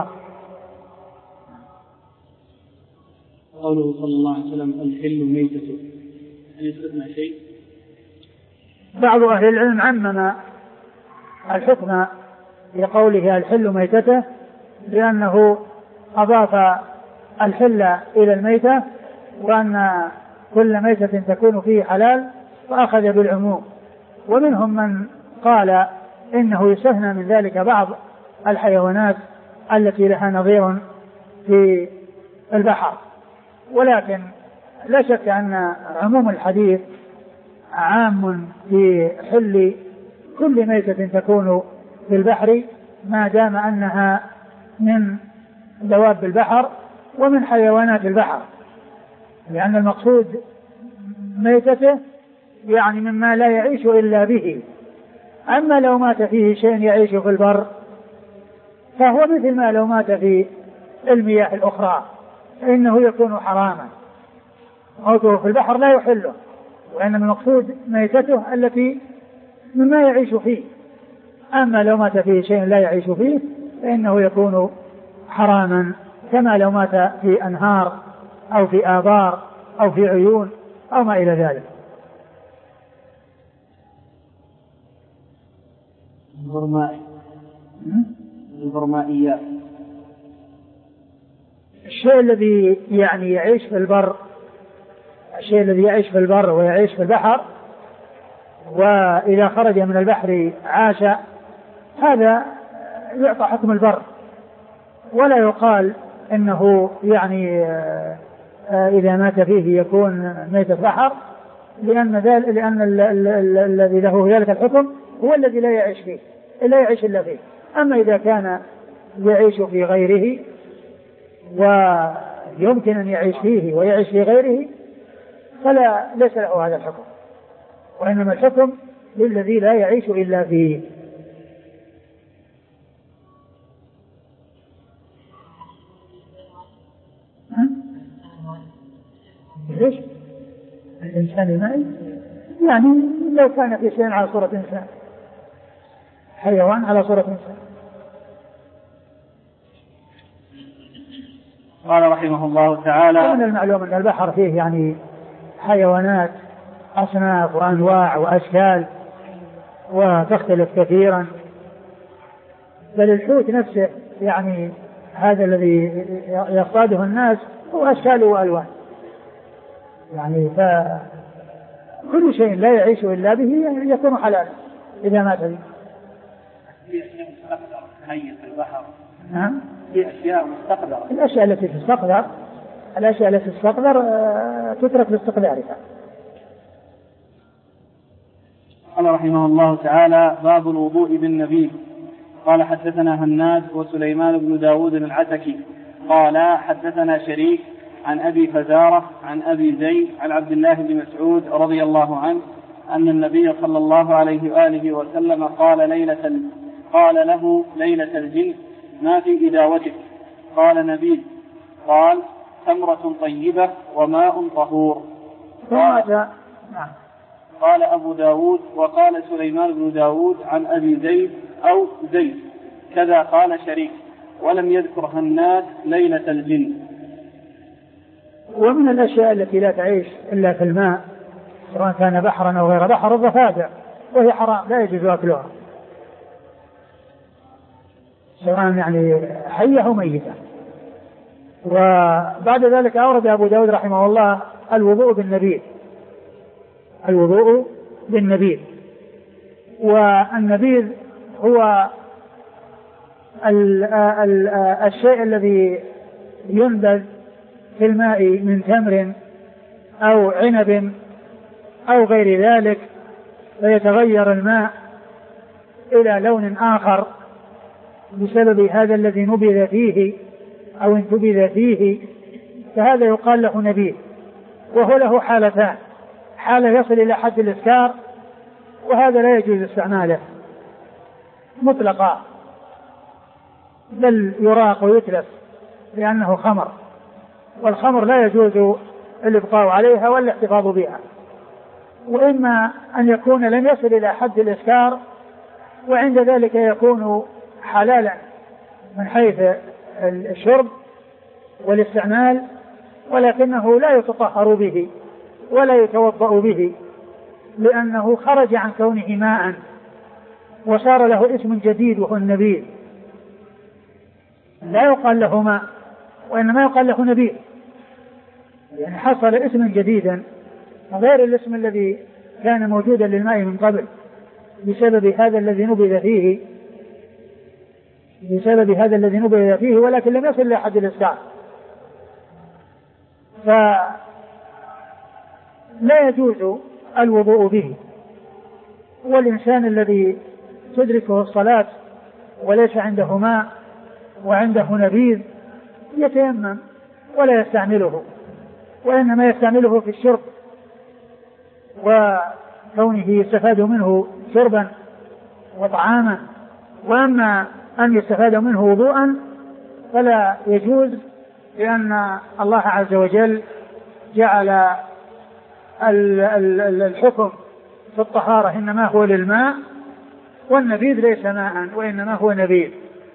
قوله صلى الله عليه وسلم الحل ميتته، هل يستثنى شيء؟ بعض أهل العلم عمم الحكم لقوله الحل ميتته لأنه أضاف الحل إلى الميتة وأن كل ميتة تكون فيه حلال فأخذ بالعموم، ومنهم من قال إنه يستثنى من ذلك بعض الحيوانات التي لها نظير في البحر، ولكن لا شك أن عموم الحديث عام في حل كل ميتة تكون في البحر ما دام أنها من دواب البحر ومن حيوانات البحر، لأن المقصود ميتته يعني مما لا يعيش إلا به. أما لو مات فيه شيء يعيش في البر فهو مثل ما لو مات في المياه الأخرى فإنه يكون حراما، موته في البحر لا يحله، وإنما المقصود ميتته التي مما يعيش فيه. أما لو مات فيه شيء لا يعيش فيه فإنه يكون حراما كما لو مات في أنهار أو في آبار أو في عيون أو ما إلى ذلك. البرمائي البرمائيات الشيء الذي يعني يعيش في البر، الشيء الذي يعيش في البر ويعيش في البحر وإذا خرج من البحر عاش، هذا يعطى حكم البر، ولا يقال إنه يعني إذا مات فيه يكون ميت البحر، لأن ذلك لأن الذي له ذلك الحكم هو الذي لا يعيش فيه لا يعيش إلا فيه. أما إذا كان يعيش في غيره ويمكن أن يعيش فيه ويعيش في غيره فلا ليس له هذا الحكم، وإنما الحكم للذي لا يعيش إلا فيه. ليش؟ الإنسان مائي، يعني لو كان في شيء على صورة إنسان، حيوان على صورة إنسان. قال رحمه الله تعالى: ومن المعلوم أن البحر فيه يعني حيوانات أصناف وأنواع وأشكال وتختلف كثيرا، بل الحوت نفسه يعني هذا الذي يصطاده الناس هو أشكال وألوان، يعني فكل شيء لا يعيش إلا به يكون حلالا إذا مات به. في أشياء مستقدرة تهيئ في البحر. نعم. في أشياء مستقدرة. الأشياء التي تستقدر الأشياء التي تستقدر تترك لاستقدارها. قال رحمه الله تعالى: باب الوضوء بالنبيذ. قال حدثنا هناد وسليمان بن داود العتكي قال حدثنا شريك عن أبي فزارة عن أبي زيد عن عبد الله بن مسعود رضي الله عنه أن النبي صلى الله عليه وآله وسلم قال ليلة قال له ليلة الجن: ما في إداوتك؟ قال: نبيذ. قال: تمرة طيبة وماء طهور. قال, قال أبو داود: وقال سليمان بن داود عن أبي زيد أو زيد كذا قال شريك، ولم يذكر هناد ليلة الجن. ومن الأشياء التي لا تعيش إلا في الماء سواء كان بحرا أو غير بحر الضفادع، وهي حرام لا يجوز أكلها سواء يعني حية أو ميتة. وبعد ذلك أورد أبو داود رحمه الله الوضوء بالنبيذ، الوضوء بالنبيذ. والنبيذ هو ال ال الشيء الذي ينبذ في الماء من تمر أو عنب أو غير ذلك، فيتغير الماء إلى لون آخر بسبب هذا الذي نبذ فيه أو انتبذ فيه، فهذا يقال له نبيذ. وهو له حالتان: حالة يصل إلى حد الإسكار، وهذا لا يجوز استعماله مطلقا، بل يراق ويتلف لأنه خمر، والخمر لا يجوز الإبقاء عليها ولا الاحتفاظ بها. وإما أن يكون لم يصل إلى حد الإسكار، وعند ذلك يكون حلالا من حيث الشرب والاستعمال، ولكنه لا يتطهر به ولا يتوضأ به، لأنه خرج عن كونه ماء وصار له اسم جديد وهو النبيذ. لا يقال له ماء وإنما يقال له نبيذ، يعني حصل اسما جديدا غير الاسم الذي كان موجودا للماء من قبل بسبب هذا الذي نبذ فيه بسبب هذا الذي نبذ فيه ولكن لم يصل إلى حد الإسكار. فلا يجوز الوضوء به. والإنسان الذي تدركه الصلاة وليس عنده ماء وعنده نبيذ يتيمم ولا يستعمله، وإنما يستعمله في الشرب، وكونه يستفاد منه شربا وطعاما. وأما أن يستفاد منه وضوءا فلا يجوز، لأن الله عز وجل جعل الحكم في الطهارة إنما هو للماء، والنبيذ ليس ماء وإنما هو نبيذ،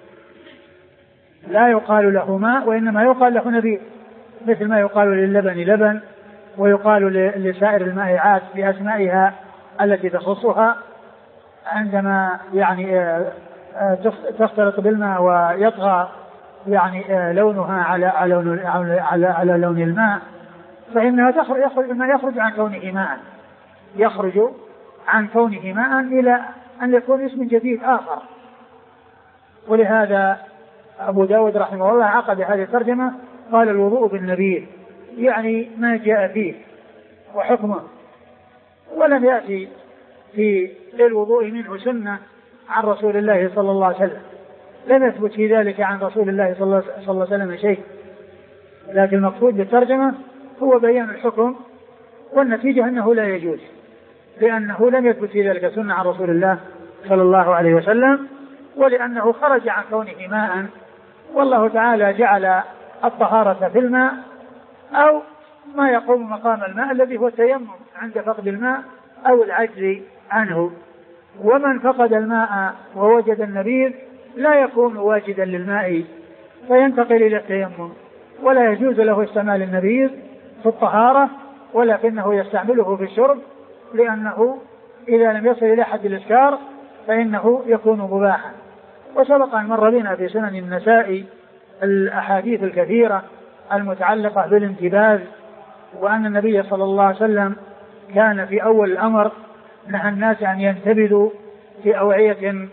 لا يقال له ماء وإنما يقال له نبيذ، مثل ما يقال للبن لبن، ويقال لسائر المائعات بأسمائها التي تخصها عندما يعني تختلط بالماء ويطغى يعني لونها على على لون على على لون الماء، فإنها تخرج يخرج ما يخرج عن كونه ماء، يخرج عن كونه ماء إلى أن يكون اسم جديد آخر. ولهذا أبو داود رحمه الله عقد هذه الترجمة قال الوضوء بالنبيذ، يعني ما جاء فيه وحكمه. ولم يأتي في الوضوء منه سنة عن رسول الله صلى الله عليه وسلم، لم يثبت في ذلك عن رسول الله صلى الله عليه وسلم شيء، لكن المقصود بالترجمة هو بيان الحكم، والنتيجة أنه لا يجوز، لأنه لم يثبت في ذلك سنة عن رسول الله صلى الله عليه وسلم، ولأنه خرج عن كونه ماء، والله تعالى جعل الطهارة في الماء أو ما يقوم مقام الماء الذي هو التيمم عند فقد الماء أو العجز عنه. ومن فقد الماء ووجد النبيذ لا يكون واجدا للماء فينتقل إلى التيمم، ولا يجوز له استعمال النبيذ في الطهارة ولكنه يستعمله في الشرب، لأنه إذا لم يصل إلى حد الإسكار فإنه يكون مباحا. وسبق أن مر بنا في سنن النسائي الأحاديث الكثيرة المتعلقة بالانتباذ، وأن النبي صلى الله عليه وسلم كان في أول الأمر نهى الناس أن ينتبذوا في أوعية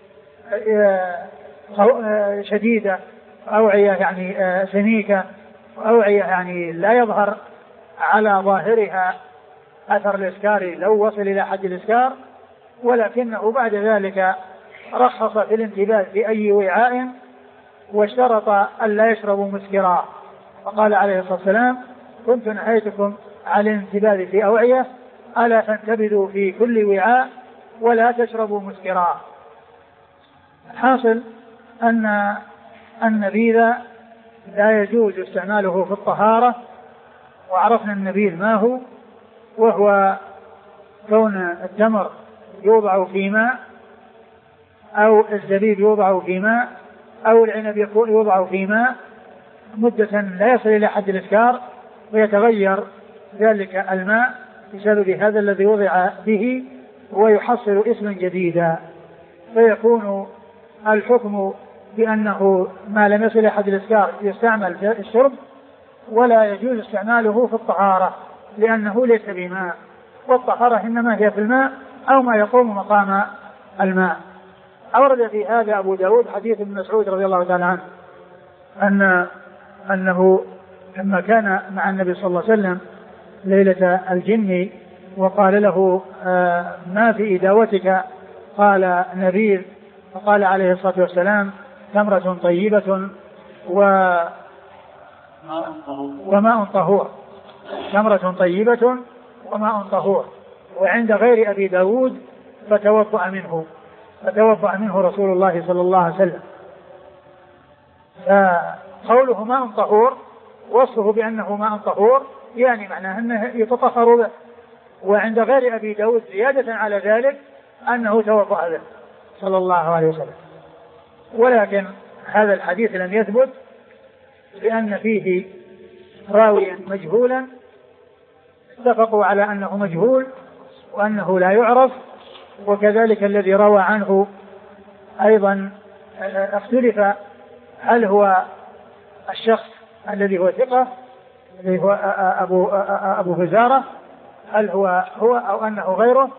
شديدة، أوعية يعني سميكة، أوعية يعني لا يظهر على ظاهرها أثر الإسكار لو وصل إلى حد الإسكار، ولكنه بعد ذلك رخص في الانتباذ في أي وعاء، واشترط أن لا يشربوا مسكرا، فقال عليه الصلاة والسلام كنت نهيتكم عن الانتباذ في أوعية ألا تنتبذوا في كل وعاء ولا تشربوا مسكرا. حاصل أن النبيذ لا يجوز استعماله في الطهارة، وعرفنا النبيذ ما هو، وهو كون التمر يوضع في ماء أو الزبيب يوضع في ماء أو العنب يوضع في ماء مدة لا يصل إلى حد الإسكار ويتغير ذلك الماء بسبب هذا الذي وضع به ويحصل اسما جديدا، فيكون الحكم بأنه ما لم يصل إلى حد الإسكار يستعمل في الشرب، ولا يجوز استعماله في الطهارة لأنه ليس بماء، والطهارة إنما هي في الماء أو ما يقوم مقام الماء. أورد في هذا أبو داود حديث ابن مسعود رضي الله تعالى عنه أن أنه لما كان مع النبي صلى الله عليه وسلم ليلة الجن وقال له آه ما في إداوتك؟ قال نبيذ، فقال عليه الصلاة والسلام تمرة طيبة و وماء طهور، تمرة طيبة وماء طهور. وعند غير أبي داود فتوضأ منه فتوضأ منه رسول الله صلى الله عليه وسلم. فقوله ماء طهور وصفه بأنه ماء طهور يعني معناه أنه يتطهر به، وعند غير أبي داود زيادة على ذلك أنه توضأ به صلى الله عليه وسلم. ولكن هذا الحديث لم يثبت لأن فيه راويا مجهولا، اتفقوا على أنه مجهول وأنه لا يعرف، وكذلك الذي روى عنه أيضا اختلف هل هو الشخص الذي هو ثقة الذي هو أبو, أبو فزارة هل هو هو أو أنه غيره.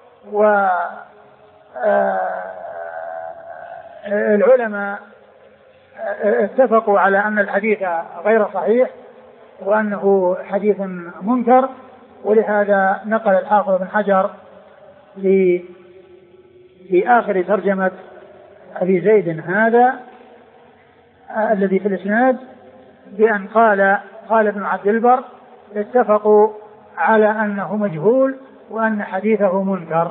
والعلماء اتفقوا على أن الحديث غير صحيح وأنه حديث منكر، ولهذا نقل الحافظ بن حجر في في آخر ترجمة أبي زيد هذا الذي في الإسناد بأن قال قال ابن عبد البر اتفقوا على أنه مجهول وأن حديثه منكر.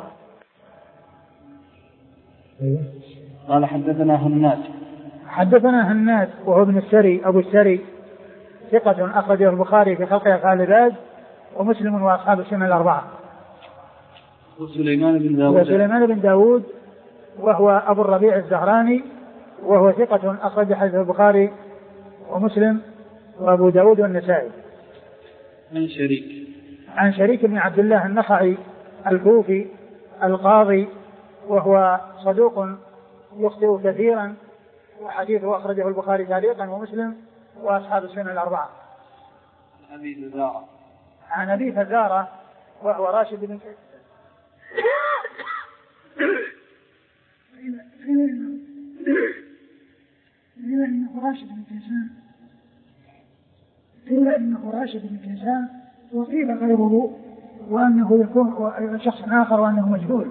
قال حدثنا هناد حدثنا هناد وهو ابن السري أبو السري ثقة أخرجه البخاري في خلق أفعال العباد ومسلم وأصحاب السنن الأربعة. وسليمان بن داود وسليمان بن داود وهو أبو الربيع الزهراني وهو ثقة أخرج حديث البخاري ومسلم وأبو داود والنسائي. عن شريك عن شريك بن عبد الله النخعي الكوفي القاضي وهو صدوق يخطئ كثيرا، وحديثه أخرجه البخاري تعليقا ومسلم وأصحاب السنن الأربعة. عن أبي فزارة عن أبي فزارة وهو راشد بن قيل إنه راشد بن كيسان قيل إنه راشد بن كيسان وقيل غيره وأنه يكون شخص آخر وأنه مجهول.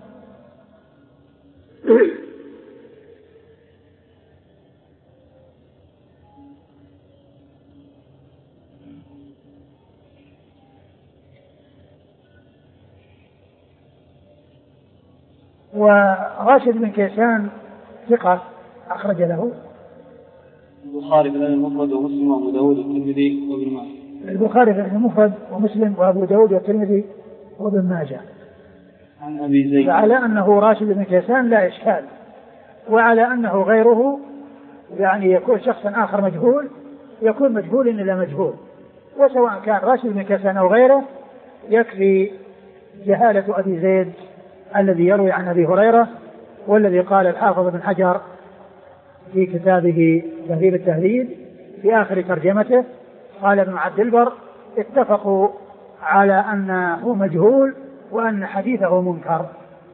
وراشد بن كيسان ثقة أخرج له البخاري في المفرد ومسلم وأبو داود والترمذي وابن ماجه. البخاري في المفرد ومسلم وأبو داود والترمذي وابن ماجه. عن أبي زيد. على أنه راشد بن كيسان لا إشكال، وعلى أنه غيره يعني يكون شخص آخر مجهول يكون مجهول إلا مجهول، وسواء كان راشد بن كيسان أو غيره يكفي جهالة أبي زيد الذي يروي عن أبي هريرة، والذي قال الحافظ بن حجر في كتابه تهذيب التهذيب في آخر ترجمته قال ابن عبد البر اتفقوا على أنه مجهول وأن حديثه منكر.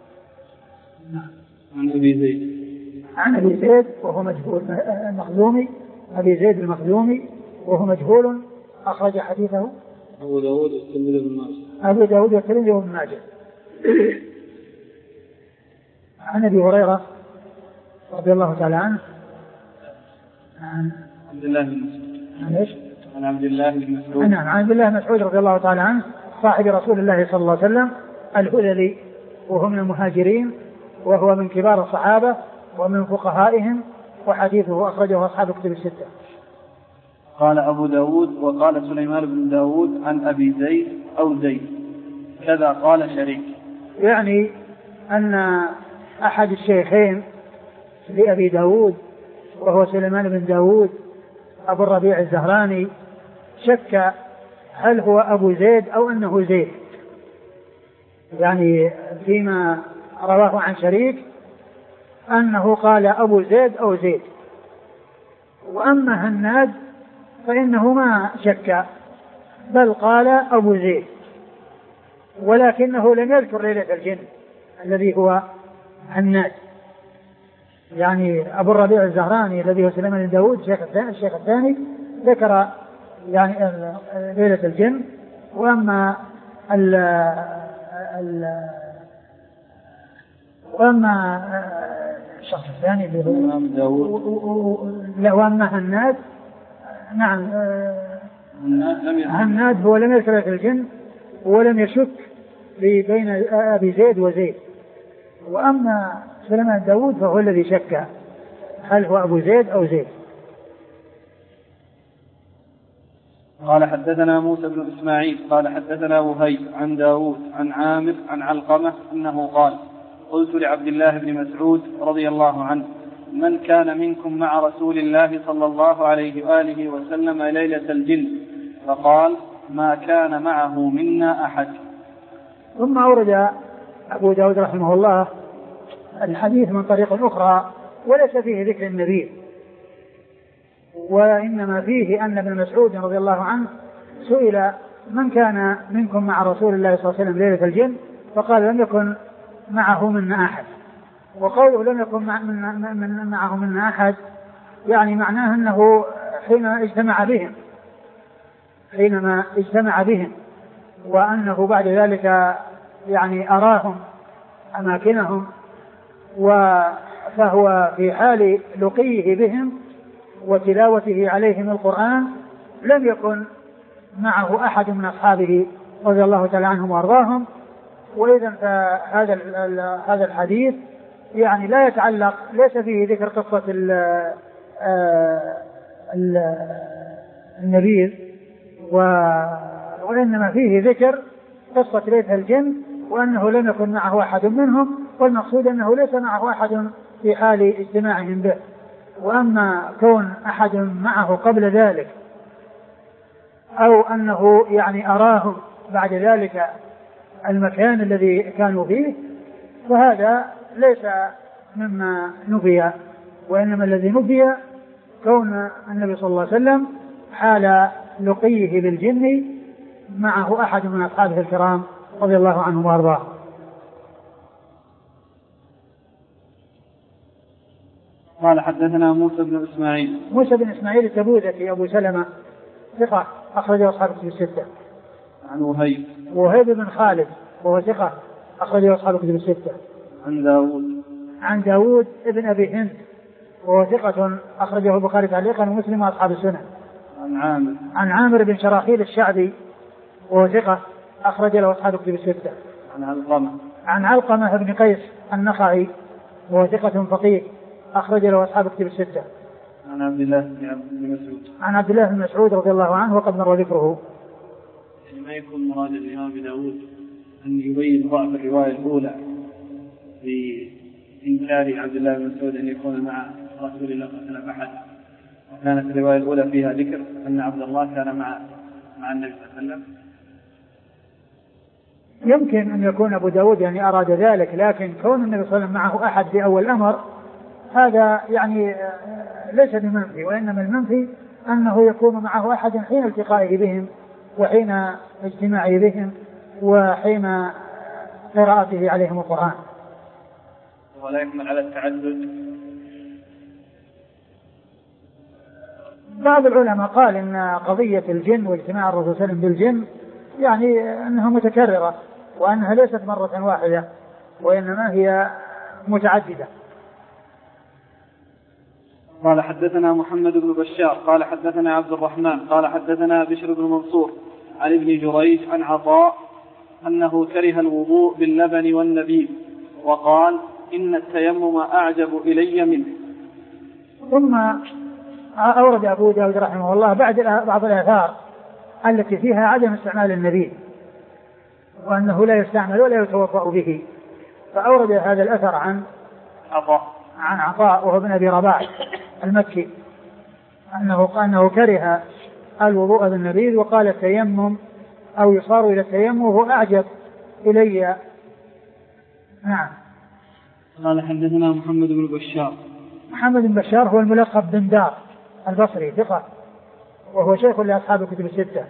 عن أبي زيد. عن أبي زيد وهو مجهول المخزومي، أبي زيد المخزومي وهو مجهول أخرج حديثه أبو داود والترمذي وابن ماجه. أبو داود والترمذي وابن ماجه. عن أبي هريرة رضي الله تعالى عنه عن عبد الله بن مسعود. عن ايش؟ عن عبد الله بن مسعود. نعم، عن عبد الله بن مسعود رضي الله تعالى عنه صاحب رسول الله صلى الله عليه وسلم الهذلي، وهو من المهاجرين وهو من كبار الصحابة ومن فقهائهم، وحديثه أخرجه أصحاب الكتب الستة. قال أبو داود وقال سليمان بن داود عن أبي زيد أو زيد كذا قال شريك. يعني أن أحد الشيخين لأبي داود وهو سليمان بن داود أبو الربيع الزهراني شك هل هو أبو زيد أو أنه زيد، يعني فيما رواه عن شريك أنه قال أبو زيد أو زيد. وأما هناد فإنه ما شك بل قال أبو زيد، ولكنه لم يذكر ليلة الجن الذي هو هناد. يعني أبو الربيع الزهراني الذي هو سليمان بن داود الشيخ الثاني ذكر يعني ليلة الجن، وأما ال ال وأما الشخص الثاني اللي هو داود لا وأما هناد نعم هناد هو لم يذكر ليلة الجن ولم يشك بين أبي زيد وزيد. وأما سليمان داود فهو الذي شك هل هو أبو زيد أو زيد. قال حدثنا موسى بن إسماعيل قال حدثنا وهيب عن داود عن عامر عن علقمة أنه قال قلت لعبد الله بن مسعود رضي الله عنه من كان منكم مع رسول الله صلى الله عليه وآله وسلم ليلة الجن؟ فقال ما كان معه منا أحد. ثم أورد أبو داود رحمه الله الحديث من طريق أخرى وليس فيه ذكر النبي، وإنما فيه أن ابن مسعود رضي الله عنه سئل من كان منكم مع رسول الله صلى الله عليه وسلم ليلة الجن؟ فقال لم يكن معه منا أحد. وقوله لم يكن مع من من معه منا أحد يعني معناه أنه حينما اجتمع بهم حينما اجتمع بهم وأنه بعد ذلك يعني أراهم أماكنهم، فهو في حال لقيه بهم وتلاوته عليهم القرآن لم يكن معه أحد من أصحابه رضي الله تعالى عنهم وأرضاهم. وإذا فهذا هذا الحديث يعني لا يتعلق ليس فيه ذكر قصة النبي وإنما فيه ذكر قصة ليلة الجن وأنه لم يكن معه أحد منهم، والمقصود أنه ليس معه أحد في حال اجتماعهم به. وأما كون أحد معه قبل ذلك أو أنه يعني أراهم بعد ذلك المكان الذي كانوا فيه فهذا ليس مما نفي، وإنما الذي نفي كون النبي صلى الله عليه وسلم حال لقيه بالجن معه أحد من أصحابه الكرام رضي الله عنهم وأرضاه. قال حدثنا موسى بن إسماعيل موسى بن إسماعيل التبوذكي أبو سلمة ثقة أخرجه أصحاب الكتب الستة. عن وهيب وهيب بن خالد وهو ثقة أخرجه أصحاب الكتب الستة. عن داود عن داود ابن أبي هند وهو ثقة أخرجه البخاري تعليقا ومسلم وأصحاب السنن. عن عامر عن عامر بن شراحيل الشعبي وهو ثقة أخرج له أصحاب الكتب الستة. عن علقمة عن علقمة بن قيس النخعي وهو ثقة فقيه أخرج له أصحاب الكتب الستة. عن عبد الله بن مسعود عن عبد الله بن مسعود رضي الله عنه وقد مر ذكره. ما يكون مراد الإمام أبي داود أن يبين ضعف الرواية الأولى بإنكار عبد الله بن مسعود أن يكون مع رسول الله صلى الله عليه وسلم أحد، وكانت الرواية الأولى فيها ذكر أن عبد الله كان مع مع النبي صلى الله عليه وسلم. يمكن أن يكون أبو داود يعني أراد ذلك، لكن كون النبي صلى الله عليه وسلم معه أحد في أول الأمر هذا يعني ليس بمنفي، وإنما المنفي أنه يكون معه أحد حين التقائه بهم وحين اجتماعه بهم وحين قراءته عليهم القرآن. ولا يكمل على التعدد. بعض العلماء قال إن قضية الجن واجتماع الرسول صلى الله عليه وسلم بالجن يعني أنها متكررة، وأنها ليست مرة واحدة وإنما هي متعددة. قال حدثنا محمد بن بشار قال حدثنا عبد الرحمن قال حدثنا بشر بن منصور عن ابن جريج عن عطاء أنه كره الوضوء باللبن والنبيذ وقال إن التيمم أعجب إلي منه. ثم أورد أبو داود رحمه الله بعد بعض الآثار التي فيها عدم استعمال النبيذ وأنه لا يستعمل ولا يتوضأ به، فأورد هذا الأثر عن عطاء عن عطاء وهو ابن أبي رباح المكي أنه أنه كره الوضوء بالنبيذ وقال التيمم أو يصار إلى التيمم وهو أعجب إلي. نعم. قال حدثنا محمد بن بشار. محمد بن بشار هو الملقب بن دار البصري ثقة وهو شيخ لأصحاب الكتب الستة.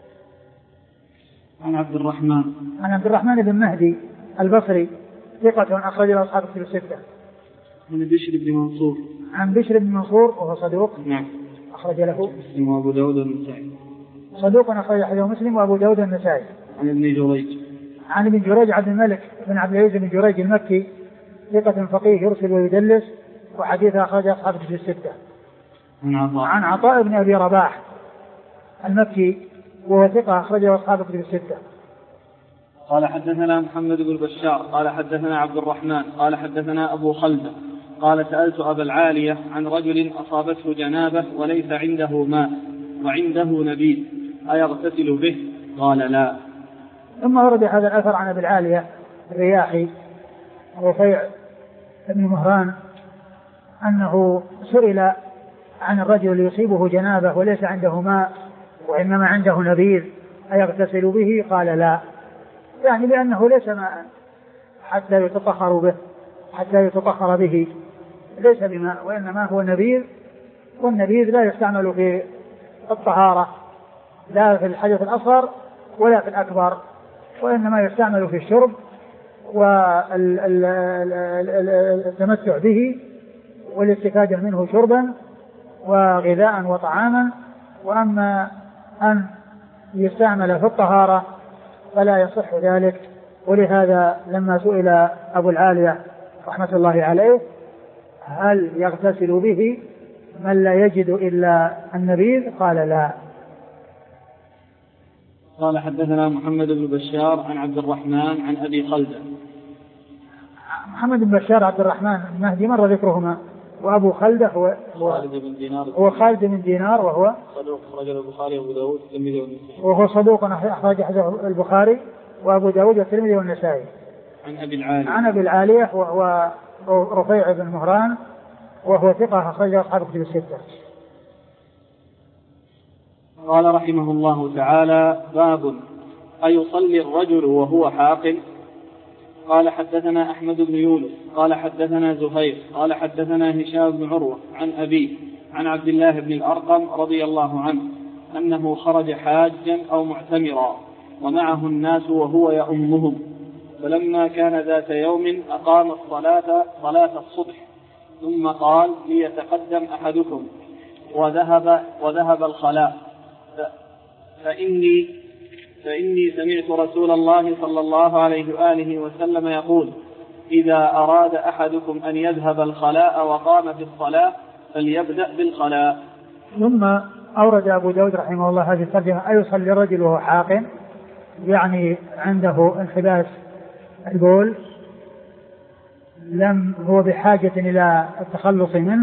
عن عبد الرحمن عن عبد الرحمن بن مهدي البصري ثقة أخرج له أصحاب الكتب الستة. عن بشر بن منصور. عن بشر بن منصور وهو صدوق. نعم. أخرج له مسلم وأبو داود والنسائي. صدوق أخرج له مسلم وأبو داود والنسائي. عن ابن جريج. عن ابن جريج عبد الملك بن عبد العزيز بن جريج المكي ثقة فقيه يرسل ويدلس وحديثه أخرج أصحاب الكتب الستة. عن عطاء. عن عطاء بن أبي رباح المكي وهو ثقة أخرجه أصحاب الكتب الستة. قال حدثنا محمد بن بشار قال حدثنا عبد الرحمن قال حدثنا أبو خلد قال سألت أبا العالية عن رجل أصابته جنابة وليس عنده ماء وعنده نبيذ أيغتسل به؟ قال لا. ثم ورد هذا الأثر عن أبي العالية الرياحي رفيع بن مهران أنه سئل عن الرجل يصيبه جنابة وليس عنده ماء وإنما عنده نبيذ أيغتسل به؟ قال لا، يعني لأنه ليس ماء حتى يتطهر به حتى يتطهر به ليس بماء، وإنما هو نبيذ، والنبيذ لا يستعمل في الطهارة لا في الحدث الأصغر ولا في الأكبر، وإنما يستعمل في الشرب والتمتع به والاستفادة منه شربا وغذاء وطعاما. وأما أن يستعمل في الطهارة فلا يصح ذلك. ولهذا لما سئل أبو العالية رحمة الله عليه هل يغتسل به من لا يجد إلا النبيذ؟ قال لا. قال حدثنا محمد بن بشار عن عبد الرحمن عن أبي خلدة. محمد بن بشار عبد الرحمن المهدي مر ذكرهما، وأبو خلدة هو خالد بن دينار هو خالد بن دينار وهو صدوق أخرج البخاري وأبو داود والترمذي والنسائي. وهو صدوق أخرج البخاري وأبو داود والترمذي والنسائي. عن أبي العالية عن أبي العالية وهو رفيع بن مهران وهو ثقة أخرج أصحاب الكتب الستة. قال رحمه الله تعالى: باب أيصلي الرجل وهو حاقن؟ قال حدثنا أحمد بن يونس قال حدثنا زهير قال حدثنا هشام بن عروة عن أبيه عن عبد الله بن الأرقم رضي الله عنه أنه خرج حاجا أو معتمرا ومعه الناس وهو يؤمهم، فلما كان ذات يوم أقام الصلاة صلاة الصبح ثم قال: ليتقدم أحدكم وذهب, وذهب الخلاء فإني, فإني سمعت رسول الله صلى الله عليه وآله وسلم يقول: إذا أراد أحدكم أن يذهب الخلاء وقام في الصلاة فليبدأ بالخلاء. ثم أورد أبو داود رحمه الله هذه الترجمة: أيصلي الرجل وهو حاقن، يعني عنده انحباس البول لم هو بحاجة إلى التخلص منه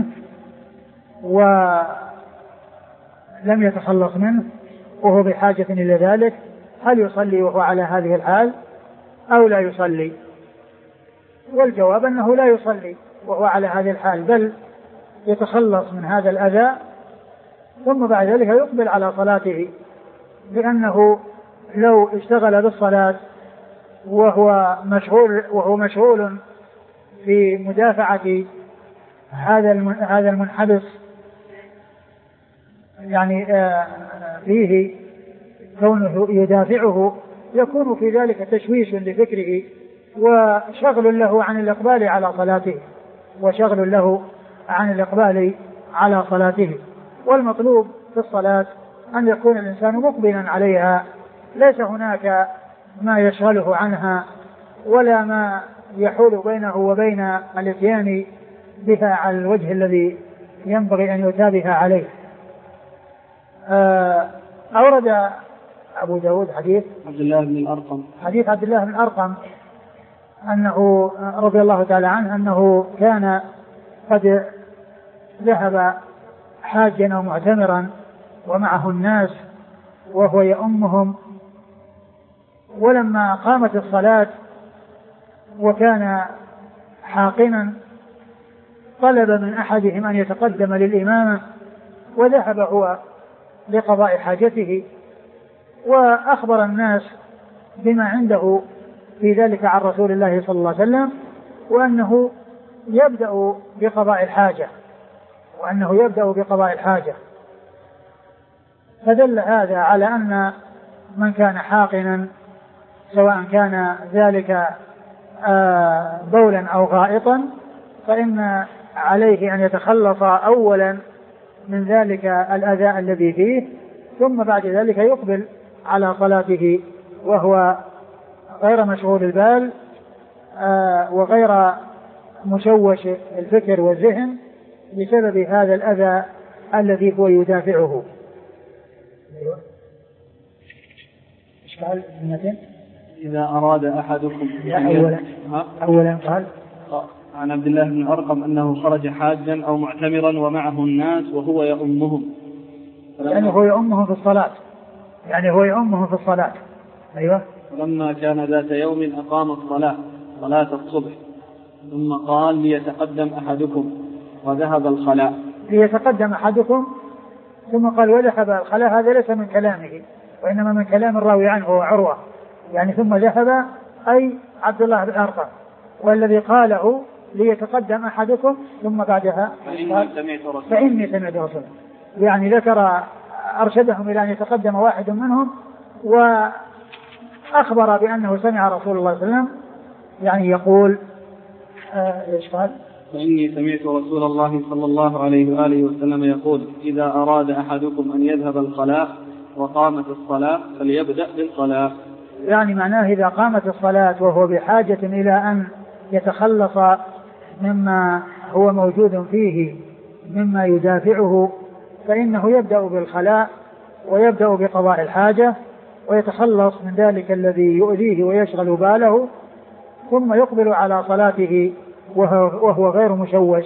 ولم يتخلص منه وهو بحاجة إلى ذلك، هل يصلي وهو على هذه الحال أو لا يصلي؟ والجواب أنه لا يصلي وهو على هذه الحال، بل يتخلص من هذا الأذى ثم بعد ذلك يقبل على صلاته، لأنه لو اشتغل بالصلاة وهو مشغول وهو مشغول في مدافعة هذا هذا المنحبس يعني فيه كونه يدافعه، يكون في ذلك تشويش لفكره وشغل له عن الإقبال على صلاته وشغل له عن الإقبال على صلاته. والمطلوب في الصلاة أن يكون الإنسان مقبلا عليها، ليس هناك ما يشغله عنها ولا ما يحول بينه وبين الاتيان بها على الوجه الذي ينبغي أن يتابه عليه. أورد أبو داود حديث عبد الله بن الأرقم حديث عبد الله بن الأرقم أنه رضي الله تعالى عنه أنه كان قد ذهب حاجا أو معتمرا ومعه الناس وهو يؤمهم، ولما قامت الصلاة وكان حاقنا طلب من أحدهم أن يتقدم للإمامة، وذهب هو لقضاء حاجته وأخبر الناس بما عنده في ذلك عن رسول الله صلى الله عليه وسلم، وأنه يبدأ بقضاء الحاجة وأنه يبدأ بقضاء الحاجة فدل هذا على أن من كان حاقنا سواء كان ذلك بولا أو غائطا فإن عليه أن يتخلص أولا من ذلك الأذى الذي فيه، ثم بعد ذلك يقبل على صلاته وهو غير مشغول البال وغير مشوش الفكر والذهن بسبب هذا الأذى الذي هو يدافعه. إذا أراد أحدكم أولا أولا قال عن عبد الله بن الأرقم أنه خرج حاجا أو معتمرا ومعه الناس وهو يؤمهم، يعني هو يؤمهم في الصلاة يعني هو يؤمهم في الصلاة أيوة. ولما كان ذات يوم أقام الصلاة صلاة الصبح ثم قال ليتقدم أحدكم وذهب الخلاء ليتقدم أحدكم ثم قال وذهب الخلاء، هذا ليس من كلامه وإنما من كلام الراوي عنه هو عروة، يعني ثم ذهب أي عبد الله بن الأرقم، والذي قاله ليتقدم أحدكم ثم بعدها فإني سمعت رسولا، يعني ذكر أرشدهم إلى أن يتقدم واحد منهم وأخبر بأنه سمع رسول الله صلى الله عليه وسلم يعني يقول إيش قال؟ فإني سمعت رسول الله صلى الله عليه وآله وسلم يقول إذا أراد أحدكم أن يذهب الخلاء وقامت الصلاة فليبدأ بالصلاة، يعني معناه إذا قامت الصلاة وهو بحاجة إلى أن يتخلص مما هو موجود فيه مما يدافعه فإنه يبدأ بالخلاء ويبدأ بقضاء الحاجة ويتخلص من ذلك الذي يؤذيه ويشغل باله ثم يقبل على صلاته وهو غير مشوش.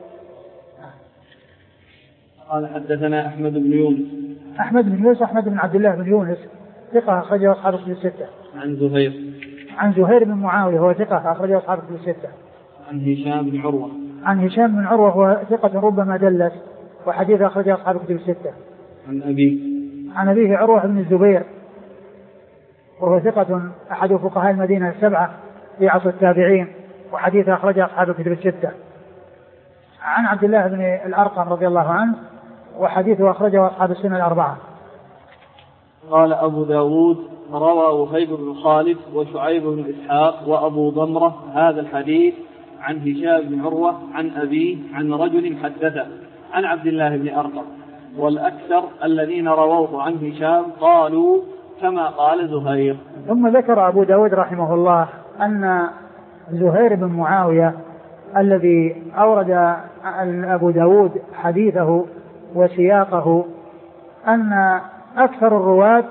قال حدثنا أحمد بن يونس أحمد بن يونس أحمد بن عبد الله بن يونس ثقة أخرجه أصحاب الكتب الستة. عن زهير عن زهير بن معاوية هو ثقة أخرجه أصحاب الكتب الستة. عن هشام بن عروة عن هشام بن عروة هو ثقة ربما دلس وحديث أخرجه أصحاب الكتب الستة. عن أبي عن أبيه عروة بن الزبير وهو ثقة أحد فقهاء المدينة السبعة في عصر التابعين وحديث أخرجه أصحاب الكتب الستة. عن عبد الله بن الأرقم رضي الله عنه وحديثه أخرجه أصحاب السنة الأربعة. قال أبو داود روى وهيب بن خالد وشعيب بن إسحاق وأبو ضمرة هذا الحديث عن هشام بن عروة عن أبيه عن رجل حدثه عن عبد الله بن أرقم، والأكثر الذين رووه عن هشام قالوا كما قال زهير. ثم ذكر أبو داود رحمه الله أن زهير بن معاوية الذي أورد أبو داود حديثه وسياقه أن أكثر الرواة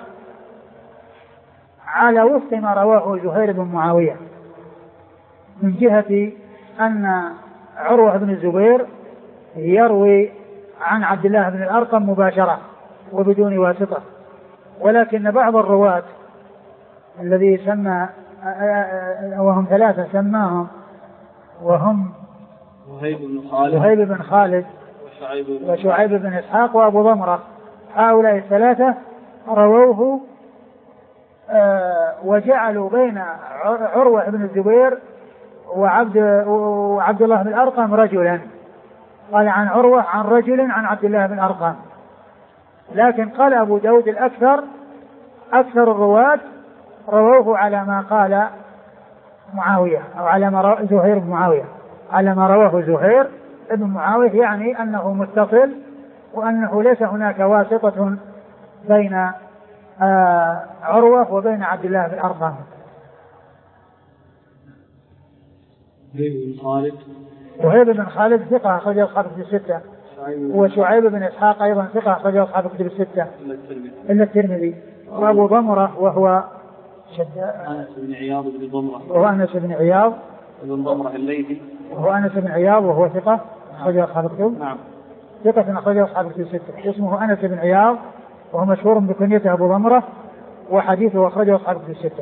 على وفق ما رواه زهير بن معاوية من جهة أن عروة بن الزبير يروي عن عبد الله بن الأرقم مباشرة وبدون واسطة، ولكن بعض الرواة الذي سمى وهم ثلاثة سماهم وهم وهيب بن خالد, وهيب بن خالد وشعيب بن إسحاق وأبو ضمرة. هؤلاء الثلاثة رووه وجعلوا بين عروة بن الزبير وعبد, وعبد الله بن الأرقم رجلا. قال عن عروة عن رجل عن عبد الله بن الأرقم. لكن قال أبو داود الأكثر أكثر الرواة رووه على ما قال معاوية أو على ما رواه زهير بن معاوية على ما رواه زهير بن معاوية، يعني أنه متصل وأنه ليس هناك واسطة بين آه عروة وبين عبد الله بن الأرقم. وهيب بن خالد ثقة أخرجه أصحاب الكتب الستة، وشعيب بن إسحاق أيضا ثقة أخرجه أصحاب الكتب الستة إلا الترمذي. وأبو ضمرة وهو شد أنس بن عياض بن ضمرة وهو أنس بن عياض بن ضمرة الليثي وهو أنس بن عياض وهو ثقة أخرجه أصحاب الكتب. نعم. ثقة أخرجه أصحاب الكتب الستة. اسمه أنس بن عياض وهو مشهور بكنيته أبو ضمرة وحديثه أخرجه أصحاب الكتب الستة.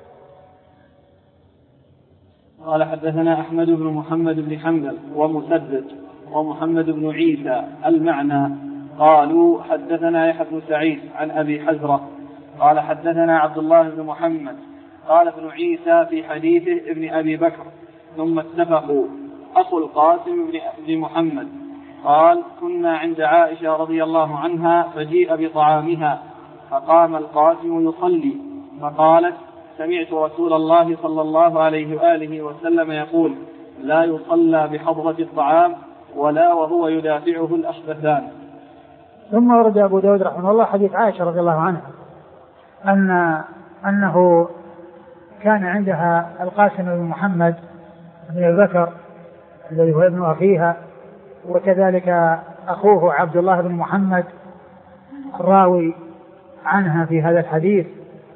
قال حدثنا أحمد بن محمد بن حنبل ومسدد ومحمد بن عيسى المعنى قالوا حدثنا يحيى بن سعيد عن أبي حزرة قال حدثنا عبد الله بن محمد قال ابن عيسى في حديثه ابن أبي بكر ثم اتفقوا أخو القاسم بن محمد قال كنا عند عائشة رضي الله عنها فجيء بطعامها فقام القاسم يصلي فقالت سمعت رسول الله صلى الله عليه وآله وسلم يقول لا يصلى بحضرة الطعام ولا وهو يدافعه الأخبثان. ثم ورد أبو داود رحمه الله حديث عائشة رضي الله عنها أن أنه كان عندها القاسم بن محمد بن أبي بكر الذي هو ابن أخيها، وكذلك أخوه عبد الله بن محمد الراوي عنها في هذا الحديث،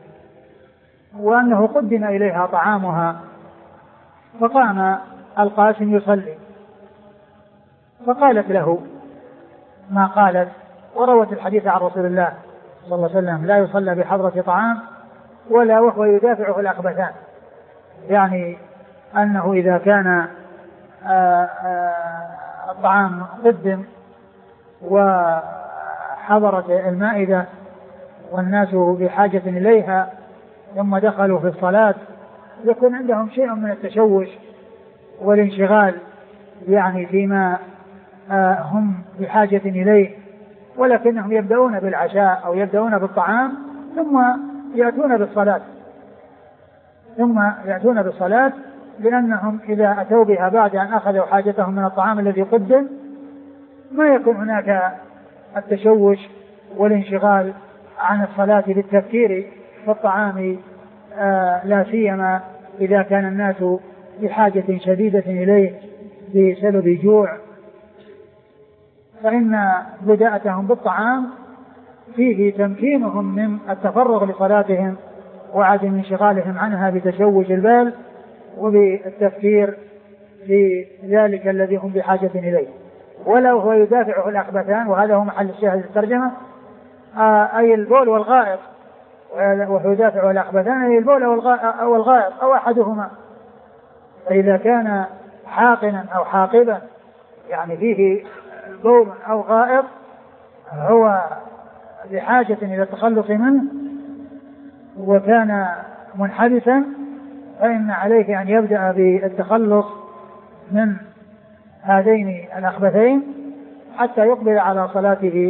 وأنه قدم إليها طعامها فقام القاسم يصلي فقالت له ما قالت، وروت الحديث عن رسول الله صلى الله عليه وسلم لا يصلى بحضرة طعام ولا وهو يدافعه الأخبثان، يعني أنه إذا كان الطعام قدم وحضرت المائدة والناس بحاجة إليها ثم دخلوا في الصلاة يكون عندهم شيء من التشوش والانشغال يعني فيما هم بحاجة إليه، ولكنهم يبدأون بالعشاء أو يبدأون بالطعام ثم يأتون بالصلاة ثم يأتون بالصلاة لأنهم إذا أتوا بها بعد أن أخذوا حاجتهم من الطعام الذي قدم ما يكون هناك التشوش والانشغال عن الصلاة بالتفكير في الطعام، آه لا سيما إذا كان الناس بحاجة شديدة إليه بسبب جوع، فإن بداءتهم بالطعام فيه تمكينهم من التفرغ لصلاتهم وعدم انشغالهم عنها بتشوش البال وبالتفكير في ذلك الذي هم بحاجة إليه. ولو هو يدافعه الأخبثان، وهذا هو محل الشاهد الترجمة، آه أي البول والغائط، وهو يدافعه الأخبثان أي البول أو الغائط أو أحدهما. فإذا كان حاقنا أو حاقبا يعني فيه بول أو غائط هو بحاجة إلى التخلص منه وكان منحبسا فإن عليه أن يبدأ بالتخلص من هذين الأخبثين حتى يقبل على صلاته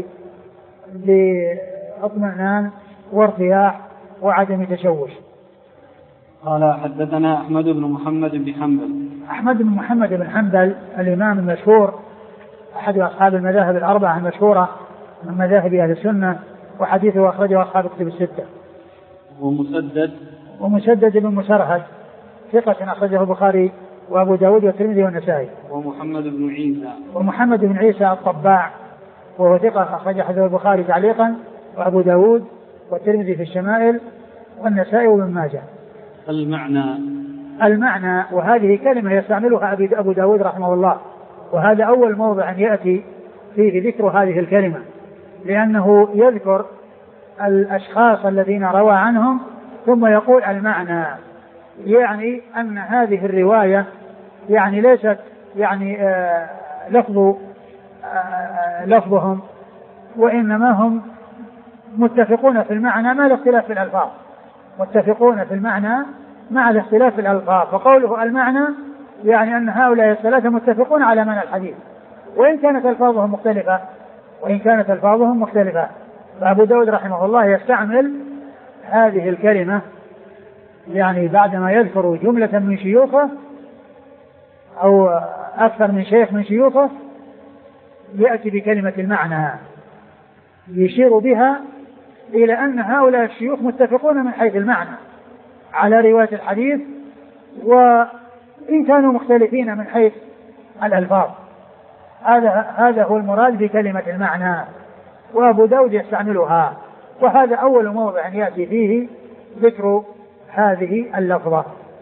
باطمئنان وارتياح وعدم تشوش. قال حدثنا أحمد بن محمد بن حنبل. أحمد بن محمد بن حنبل الإمام المشهور أحد أصحاب المذاهب الأربعة المشهورة من مذاهب أهل السنة، وحديثه أخرجه أصحاب الكتب الستة. ومسدد ومسدد بن مسرهد ثقة أخرجه البخاري وأبو داود والترمذي والنسائي. ومحمد بن عيسى ومحمد بن عيسى الطباع وهو ثقة أخرج حديث البخاري تعليقا وأبو داود والترمذي في الشمائل والنسائي وابن ماجه. المعنى المعنى وهذه كلمة يستعملها أبو داود رحمه الله، وهذا أول موضع يأتي فيه ذكر هذه الكلمة، لأنه يذكر الأشخاص الذين روى عنهم ثم يقول المعنى، يعني أن هذه الرواية يعني ليست يعني آه لفظ آه لفظهم، وإنما هم متفقون في المعنى مع الاختلاف في الألفاظ، متفقون في المعنى مع الاختلاف في الألفاظ. فقوله المعنى يعني أن هؤلاء الثلاثة متفقون على معنى الحديث وإن كانت ألفاظهم مختلفة، وإن كانت ألفاظهم مختلفة. فأبو داود رحمه الله يستعمل هذه الكلمة يعني بعدما يذكر جملة من شيوخه أو أكثر من شيخ من شيوخه يأتي بكلمة المعنى يشير بها إلى أن هؤلاء الشيوخ متفقون من حيث المعنى على رواية الحديث، وإن كانوا مختلفين من حيث الألفاظ. هذا هذا هو المراد بكلمة المعنى، وأبو داود يستعملها، وهذا أول موضع يأتي فيه ذكر هذه اللفظة.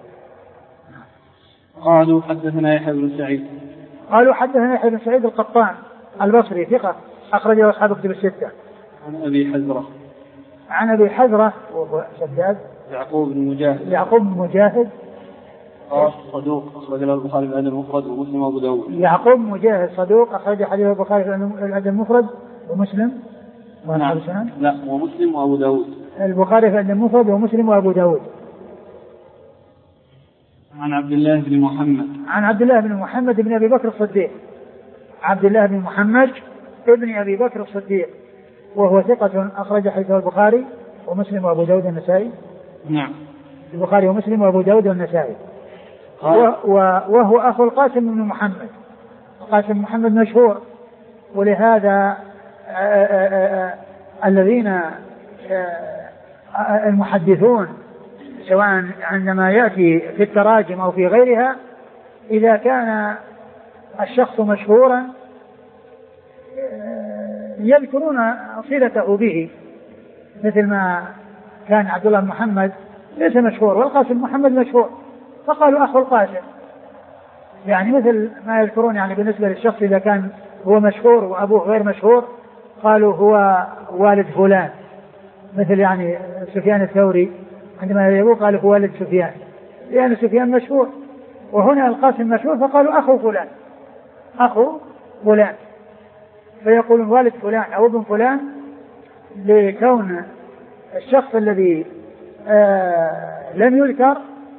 قالوا حدثنا يحيى بن سعيد قالوا حدثنا يحيى بن سعيد القطان البصري ثقة أخرجه أصحاب كتب الستة. عن أبي حزرة عن أبي حزرة وهو شداد يعقوب بن مجاهد يعقوب بن مجاهد صدوق أخرج له البخاري في الأدب المفرد ومسلم وأبو داود. يعقوب مجاهد صدوق أخرج حديث البخاري في الأدب المفرد ومسلم نعم. لا ومسلم وأبو داود. البخاري في الأدب المفرد ومسلم وأبو داود. عن عبد الله بن محمد عن عبد الله بن محمد بن أبي بكر الصديق عبد الله بن محمد ابن أبي بكر الصديق وهو ثقة أخرج حديثه البخاري ومسلم وأبو داود والنسائي. نعم. البخاري ومسلم وأبو داود والنسائي. وهو أخو القاسم بن محمد. القاسم محمد مشهور، ولهذا آآ آآ الذين المحدثون سواء عندما يأتي في التراجم أو في غيرها إذا كان الشخص مشهورا يذكرون صلته به، مثل ما كان عبد الله بن محمد ليس مشهور والقاسم محمد مشهور فقالوا أخو القاسم، يعني مثل ما يذكرون يعني بالنسبة للشخص إذا كان هو مشهور وأبوه غير مشهور قالوا هو والد فلان، مثل يعني سفيان الثوري عندما يقول قالوا هو والد سفيان لأن يعني سفيان مشهور، وهنا القاسم مشهور فقالوا أخو فلان أخو فلان، فيقولون والد فلان أو ابن فلان لكون الشخص الذي آه لم يذكر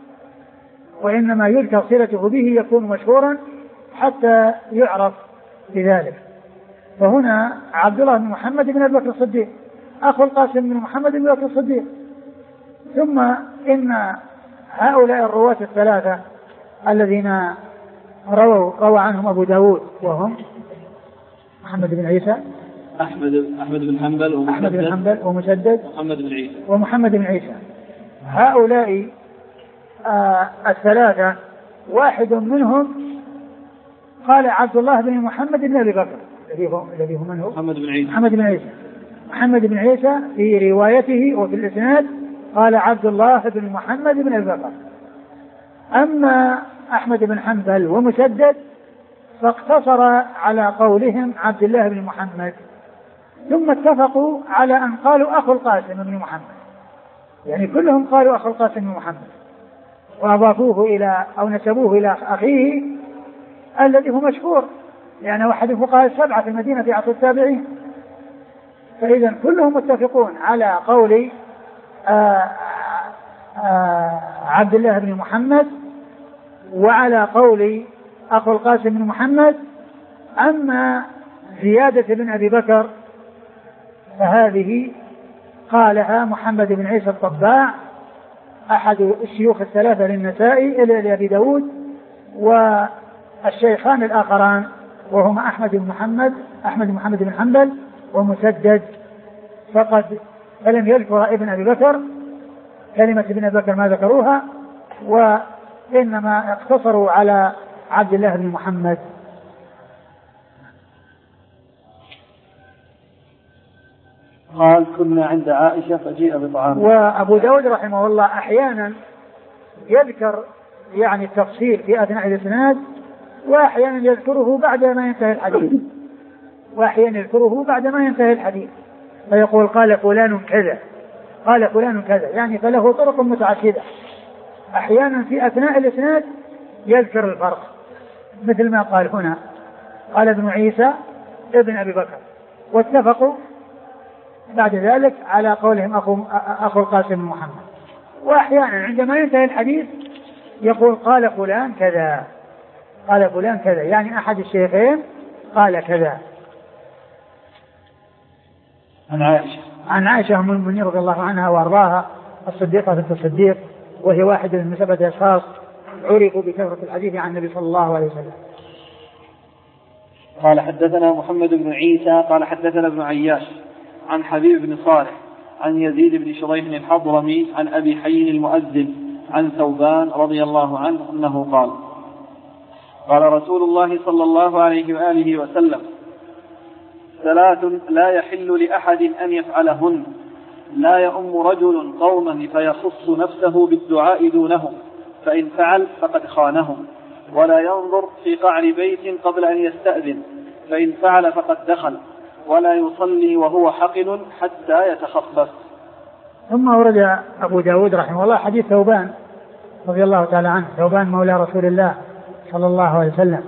وإنما يذكر صلته به يكون مشهورا حتى يعرف بذلك. فهنا عبد الله بن محمد بن أبي بكر الصديق أخو القاسم بن محمد بن أبي بكر الصديق. ثم إن هؤلاء الرواة الثلاثة الذين رووا روى عنهم أبو داود وهم محمد بن عيسى أحمد أحمد بن حنبل ومحمد بن حنبل ومسدد ومحمد بن عيسى ومحمد بن عيسى هؤلاء آه الثلاثة واحد منهم قال عبد الله بن محمد بن أبي بكر الذي هو من هو محمد بن عيسى محمد بن عيسى محمد بن عيسى في روايته وفي الإسناد قال عبد الله بن محمد بن أبي بكر. أما أحمد بن حنبل ومسدد فاقتصر على قولهم عبد الله بن محمد، ثم اتفقوا على أن قالوا أخو القاسم بن محمد، يعني كلهم قالوا أخو القاسم بن محمد وأضافوه إلى أو نسبوه إلى أخيه الذي هو مشهور لأنه أحد الفقهاء السبعة في المدينة في عصر التابعين. فإذا كلهم متفقون على قول آآ آآ عبد الله بن محمد وعلى قول أخو القاسم بن محمد. أما زيادة بن أبي بكر فهذه قالها محمد بن عيسى الطباع أحد الشيوخ الثلاثة للنسائي إلى أبي داود، والشيخان الآخران وهما أحمد بن محمد أحمد بن محمد بن حنبل ومسدد فقد فلم يذكر ابن أبي بكر كلمة ابن أبي بكر ما ذكروها، وإنما اقتصروا على عبد الله بن محمد. قال كنا عند عائشة فجيء بطعام. وأبو داود رحمه الله أحيانا يذكر يعني التفصيل في أثناء الإسناد وأحيانا يذكره بعد ما ينتهي الحديث وأحيانا يذكره بعد ما ينتهي الحديث فيقول قال فلان كذا قال فلان كذا، يعني فله طرق متعددة. أحيانا في أثناء الإسناد يذكر الفرق، مثل ما قال هنا قال ابن عيسى ابن أبي بكر، واتفقوا بعد ذلك على قولهم أخو, أخو القاسم محمد. وأحيانا عندما ينتهي الحديث يقول قال فلان كذا، قال فلان كذا، يعني أحد الشيخين قال كذا. عن عائشة عن عائشة أم المؤمنين رضي الله عنها وأرضاها الصديقة بنت الصديق، وهي واحدة من سبعة أشخاص عرفوا بكثرة الحديث عن النبي صلى الله عليه وسلم. قال حدثنا محمد بن عيسى قال حدثنا ابن عياش عن حبيب بن صالح عن يزيد بن شريح الحضرمي عن أبي حي المؤذن عن ثوبان رضي الله عنه أنه قال قال رسول الله صلى الله عليه وآله وسلم ثلاث لا يحل لأحد أن يفعلهن: لا يؤم رجل قوما فيخص نفسه بالدعاء دونهم فإن فعل فقد خانهم، ولا ينظر في قعر بيت قبل أن يستأذن فإن فعل فقد دخل، ولا يصلي وهو حقن حتى يتخفف. ثم ورد أبو داود رحمه الله حديث ثوبان رضي الله تعالى عنه، ثوبان مولى رسول الله صلى الله عليه وسلم،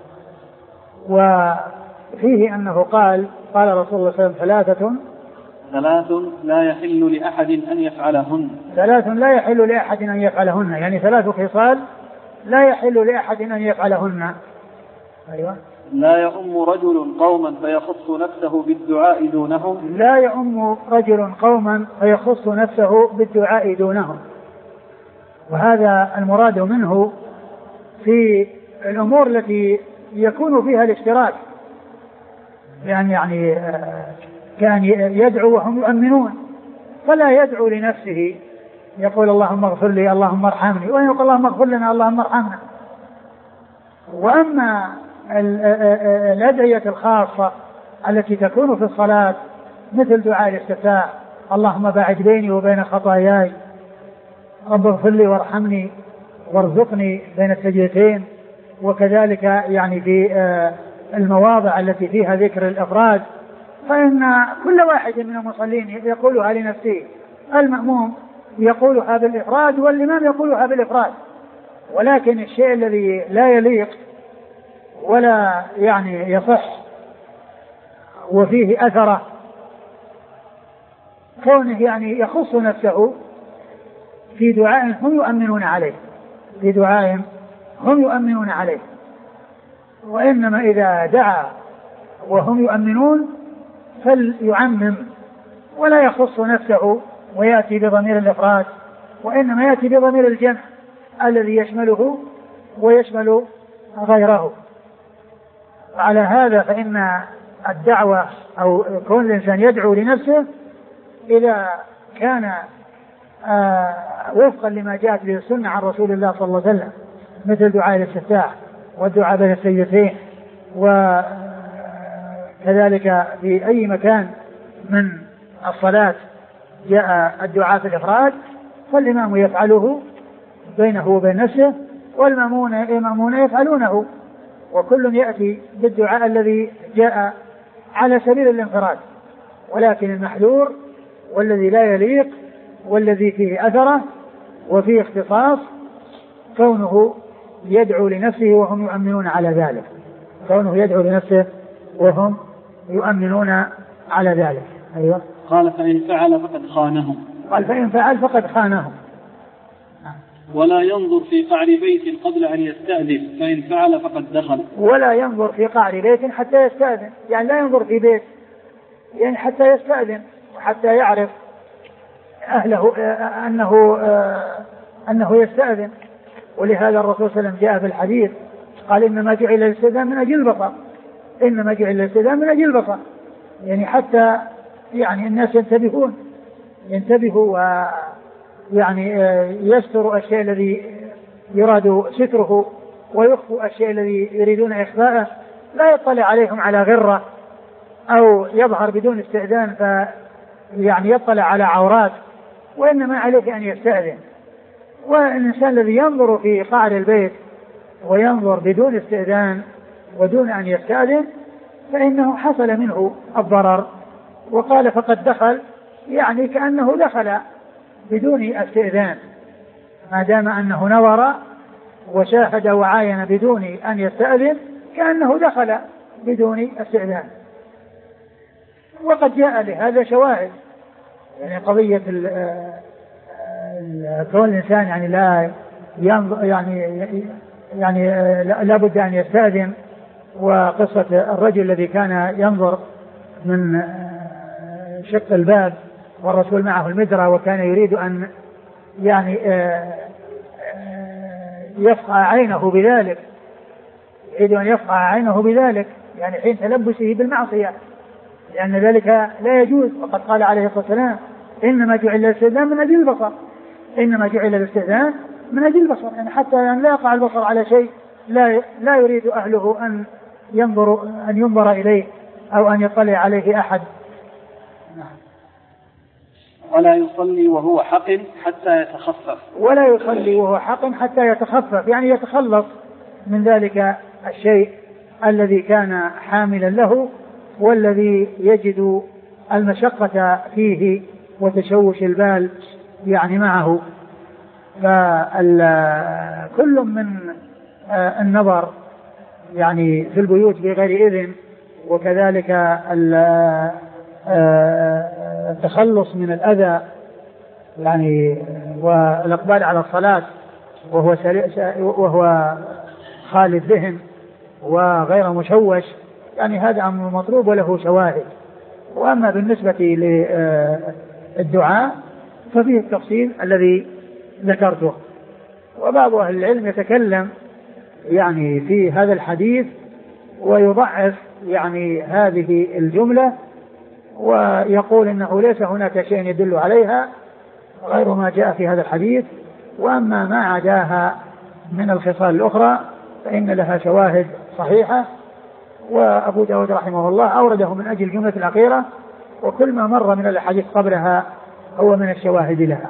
وفيه أنه قال قال رسول الله صلى الله عليه وسلم ثلاثة ثلاث لا يحل لأحد أن يفعلهن ثلاث لا يحل لأحد أن يفعلهن، يعني ثلاث خصال لا يحل لأحد أن يفعلهن. أيوة. لا يؤم رجل قوما فيخص نفسه بالدعاء دونهم لا يؤم رجل قوما فيخص نفسه بالدعاء دونهم، وهذا المراد منه في الأمور التي يكون فيها الاشتراك، يعني يعني كان يدعو وهم يؤمنون، فلا يدعو لنفسه يقول اللهم اغفر لي اللهم ارحمني، ويقول اللهم اغفر لنا اللهم ارحمنا. وأما الأدعية الخاصة التي تكون في الصلاة مثل دعاء الاستفتاح اللهم باعد بيني وبين خطاياي، رب اغفر لي وارحمني وارزقني بين السجدتين، وكذلك يعني في المواضع التي فيها ذكر الأفراد، فإن كل واحد من المصلين يقولها لنفسه، المأموم يقولها بالإفراد والإمام يقولها بالإفراد، ولكن الشيء الذي لا يليق ولا يعني يصح وفيه أثره كونه يعني يخص نفسه في دعاء هم يؤمنون عليه في دعاء هم يؤمنون عليه وإنما إذا دعا وهم يؤمنون فليعمم ولا يخص نفسه ويأتي بضمير الإفراد، وإنما يأتي بضمير الجمع الذي يشمله ويشمل غيره. وعلى هذا فإن الدعوة أو كون الإنسان يدعو لنفسه إذا كان آه وفقا لما جاءت به السنة عن رسول الله صلى الله عليه وسلم مثل دعاء الاستفتاح والدعاء بين السجدتين، وكذلك في أي مكان من الصلاة جاء الدعاء في الإفراد فالإمام يفعله بينه وبين نفسه والمأمون يفعلونه، وكل يأتي بالدعاء الذي جاء على سبيل الانفراد، ولكن المحذور والذي لا يليق والذي فيه أثره وفيه اختصاص كونه يدعو لنفسه وهم يؤمنون على ذلك كونه يدعو لنفسه وهم يؤمنون على ذلك. أيوة. قال فإن فعل فقد خانهم قال فإن فعل فقد خانهم. ولا ينظر في قعر بيت قبل أن يستأذن فإن فعل فقد دخل. ولا ينظر في قعر بيت حتى يستأذن، يعني لا ينظر في بيت يعني حتى يستأذن وحتى يعرف أهله أنه أنه يستأذن. ولهذا الرسول صلى الله عليه وسلم جاء في الحديث قال إنما جعل الاستئذان من أجل البصر إنما جعل الاستئذان من أجل البصر، يعني حتى يعني الناس ينتبهون ينتبهوا ويعني يستروا الشيء الذي يراد ستره ويخفوا الشيء الذي يريدون إخفاءه، لا يطلع عليهم على غرة أو يظهر بدون استئذان فيعني يطلع على عورات، وإنما عليه أن يستأذن. والإنسان الذي ينظر في قعر البيت وينظر بدون استئذان ودون أن يستأذن فإنه حصل منه الضرر. وقال فقد دخل يعني كأنه دخل بدون استئذان، ما دام أنه نظر وشاهد وعاين بدون أن يستأذن كأنه دخل بدون استئذان. وقد جاء لهذا شواهد، يعني قضية كون الإنسان يعني لا يعني يعني لا بد أن يستأذن، وقصة الرجل الذي كان ينظر من شق الباب والرسول معه المدرة وكان يريد أن يعني يفقع عينه بذلك يريد أن يفقع عينه بذلك يعني حين تلبسه بالمعصية، لأن ذلك لا يجوز. وقد قال عليه الصلاة والسلام إنما جعل الاستئذان من أجل البصر، إنما جعل الاستئذان من أجل البصر، يعني حتى أن لا يقع البصر على شيء لا لا يريد أهله أن ينظر أن ينظر إليه أو أن يطلع عليه أحد. ولا يصلي وهو حق حتى يتخفف ولا يصلي وهو حق حتى يتخفف، يعني يتخلص من ذلك الشيء الذي كان حاملا له والذي يجد المشقة فيه وتشوش البال يعني معه. فكل من النظر يعني في البيوت بغير إذن، وكذلك التخلص من الأذى يعني والإقبال على الصلاة وهو وهو خالي الذهن وغير مشوش، يعني هذا أمر مطلوب وله شواهد. وأما بالنسبة للدعاء ففيه التفصيل الذي ذكرته. وبعض أهل العلم يتكلم يعني في هذا الحديث ويضعف يعني هذه الجملة ويقول إنه ليس هناك شيء يدل عليها غير ما جاء في هذا الحديث، وأما ما عداها من الخصال الأخرى فإن لها شواهد صحيحة. وأبو داود رحمه الله أورده من أجل الجملة الأخيرة، وكل ما مر من الحديث قبلها هو من الشواهد لها.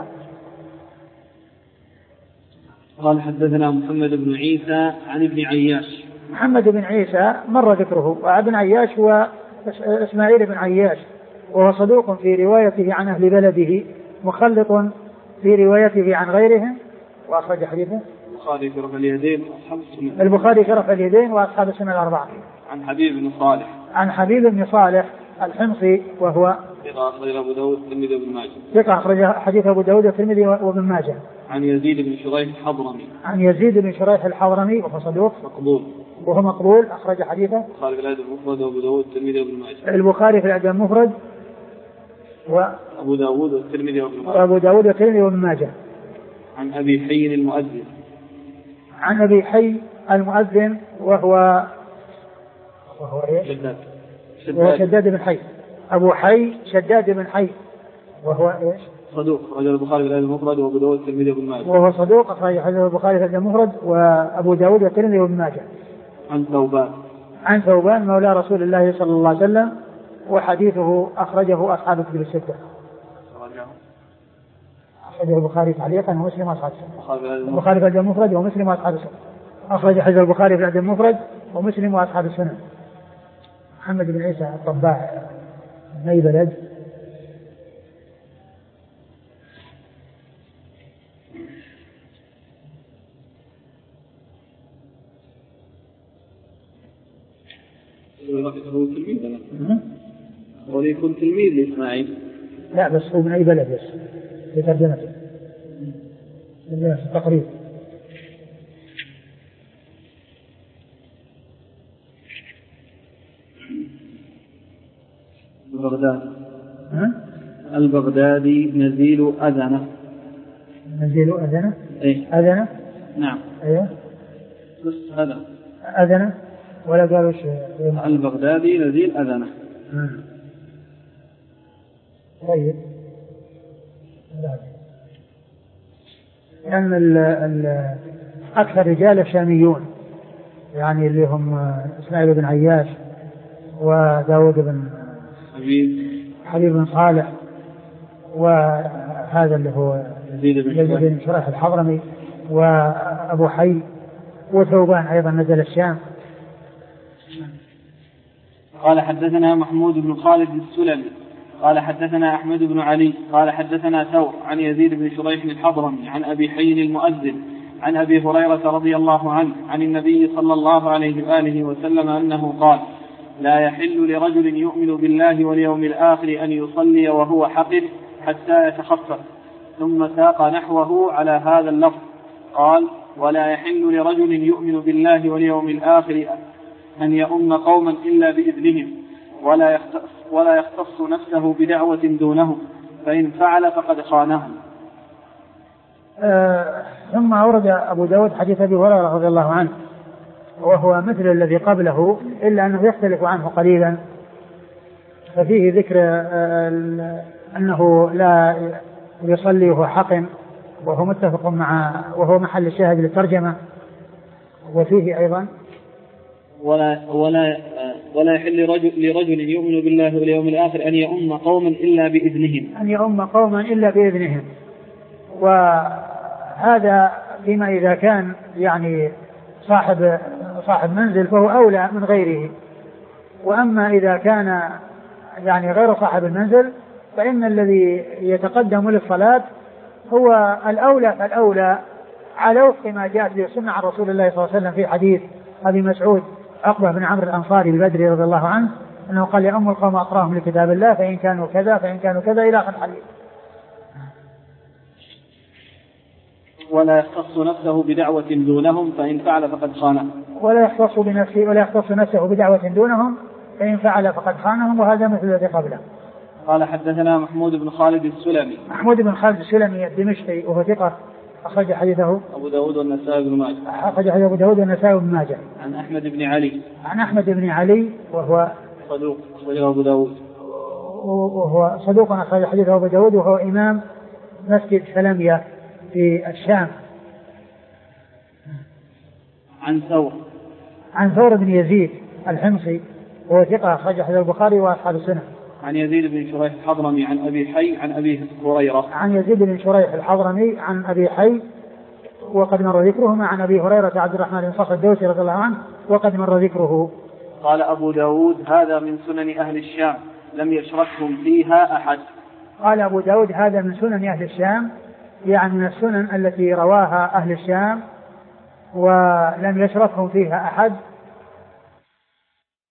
قال حدثنا محمد بن عيسى عن ابن عياش. محمد بن عيسى مر ذكره، وابن عياش هو إسماعيل بن عياش، وهو صدوق في روايته عن أهل بلده، مخلط في روايته عن غيرهم، وأخرج حديثه البخاري في رفع اليدين وأصحاب السنن. البخاري في رفع اليدين وأصحاب السنن الأربعة. عن حبيب بن صالح. عن حبيب بن صالح الحمصي وهو ثقة أخرج أبو داود والترمذي وابن ماجه. ثقة أخرج حديث أبو داود والترمذي وابن ماجه. عن يزيد بن شريح الحضرمي. عن يزيد بن شريح الحضرمي وهو صدوق مقبول. وهو مقبول أخرج حديثه البخاري في الأدب المفرد وأبو داود والترمذي وابن ماجه. البخاري في الأدب المفرد وأبو داود والترمذي وابن ماجه. وأبو داود والترمذي وابن ماجه. عن أبي حي المؤذن. عن أبي حي المؤذن وهو وهو إيش؟ شداد. وهو شداد بن حي. أبو حي شداد بن حي وهو إيش؟ صدوق رجل البخاري في الأدب المفرد وأبو داود والترمذي وابن ماجه. وهو صدوق أخرج حديث البخاري في الأدب المفرد وأبو داود والترمذي وابن ماجه. عن ثوبان. عن ثوبان مولى رسول الله صلى الله عليه وسلم، وحديثه أخرجه أصحاب الكتب الستة. أخرجه البخاري تعليقا ومسلم وأصحاب السنة. البخاري في الأدب المفرد ومسلم وأصحاب السنة. أخرج حديث البخاري في الأدب المفرد ومسلم وأصحاب السنة. محمد بن عيسى الطباع من أي بلد؟ هو تلميذ أنا. هو يكون تلميذ لإسماعيل. لا بس هو من أي بلد بس في ترجمته. تقريبا. بغداد. البغدادي نزيل أذنة. نزيل أذنة؟ إيه. أذنة؟ نعم. أيوه. بس هذا. أذنة ولا قالوا شيء. البغدادي نزيل أذنة. طيب. لأن يعني أكثر رجال الشاميون، يعني اللي هم إسماعيل بن عياش وداود بن حبيب حبيب بن صالح، وهذا اللي هو يزيد بن شريح الحضرمي، وأبو حي، وثوبان أيضا نزل الشام. قال حدثنا محمود بن خالد السلمي قال حدثنا أحمد بن علي قال حدثنا ثور عن يزيد بن شريح الحضرمي عن أبي حي المؤذن عن أبي هريرة رضي الله عنه عن النبي صلى الله عليه وآله وسلم أنه قال لا يحل لرجل يؤمن بالله واليوم الآخر أن يصلي وهو حقر حتى يتخفف، ثم ساق نحوه على هذا اللفظ قال ولا يحل لرجل يؤمن بالله واليوم الآخر أن يؤم قوما إلا بإذنهم ولا يختص, ولا يختص نفسه بدعوة دونهم، فإن فعل فقد خانهم. آه ثم أورد أبو داود حديث أبي هريرة رضي الله عنه وهو مثل الذي قبله إلا أنه يختلف عنه قليلا، ففيه ذكر آه أنه لا يصلي وهو حقن وهو متفق مع وهو محل الشاهد للترجمة، وفيه أيضا ولا ولا ولا يحل لرجل, لرجل يؤمن بالله واليوم الآخر أن يؤم قوما إلا بإذنهم أن يؤم قوما إلا بإذنهم. وهذا فيما إذا كان يعني صاحب صاحب منزل فهو أولى من غيره، وأما إذا كان يعني غير صاحب المنزل فإن الذي يتقدم للصلاة هو الأولى فالأولى على وفق ما جاءت به السنة عن رسول الله صلى الله عليه وسلم في حديث أبي مسعود عقبة بن عمرو الأنصاري البدري رضي الله عنه أنه قال يؤم القوم أقراهم لكتاب الله فإن كانوا كذا فإن كانوا كذا إلى آخر الحديث. ولا يختص نفسه بدعوة دونهم فإن فعل فقد خانهم. ولا يختص بنفسه ولا يختص نفسه بدعوة دونهم فإن فعل فقد خانهم، وهذا مثل الذي قبله. قال حدثنا محمود بن خالد السلمي. محمود بن خالد السلمي الدمشقي وهو ثقة أخرج حديثه أبو داود والنسائي بن ماجه. أخرج حديث أبو داود والنسائي بن ماجه. عن أحمد بن علي. عن أحمد بن علي وهو صدوق أخرجه أبو داود. وهو صدوق أخرج حديثه أبو داود وهو إمام مسجد سلمية في الشام. عن ثور. عن ثور بن يزيد الحمصي وهو ثقة أخرج حديث البخاري وأصحاب السنة. عن يزيد بن شريح الحضرمي عن أبي حي عن أبي هريرة. عن يزيد بن شريح الحضرمي عن أبي حي وقد مر ذكرهما عن أبي هريرة عبد الرحمن بن صخر الدوسي رضي الله عنه وقد مر ذكره. قال أبو داود هذا من سنن أهل الشام لم يشركهم فيها أحد. قال أبو داود هذا من سنن أهل الشام، يعني من السنن التي رواها أهل الشام ولم يشركهم فيها أحد،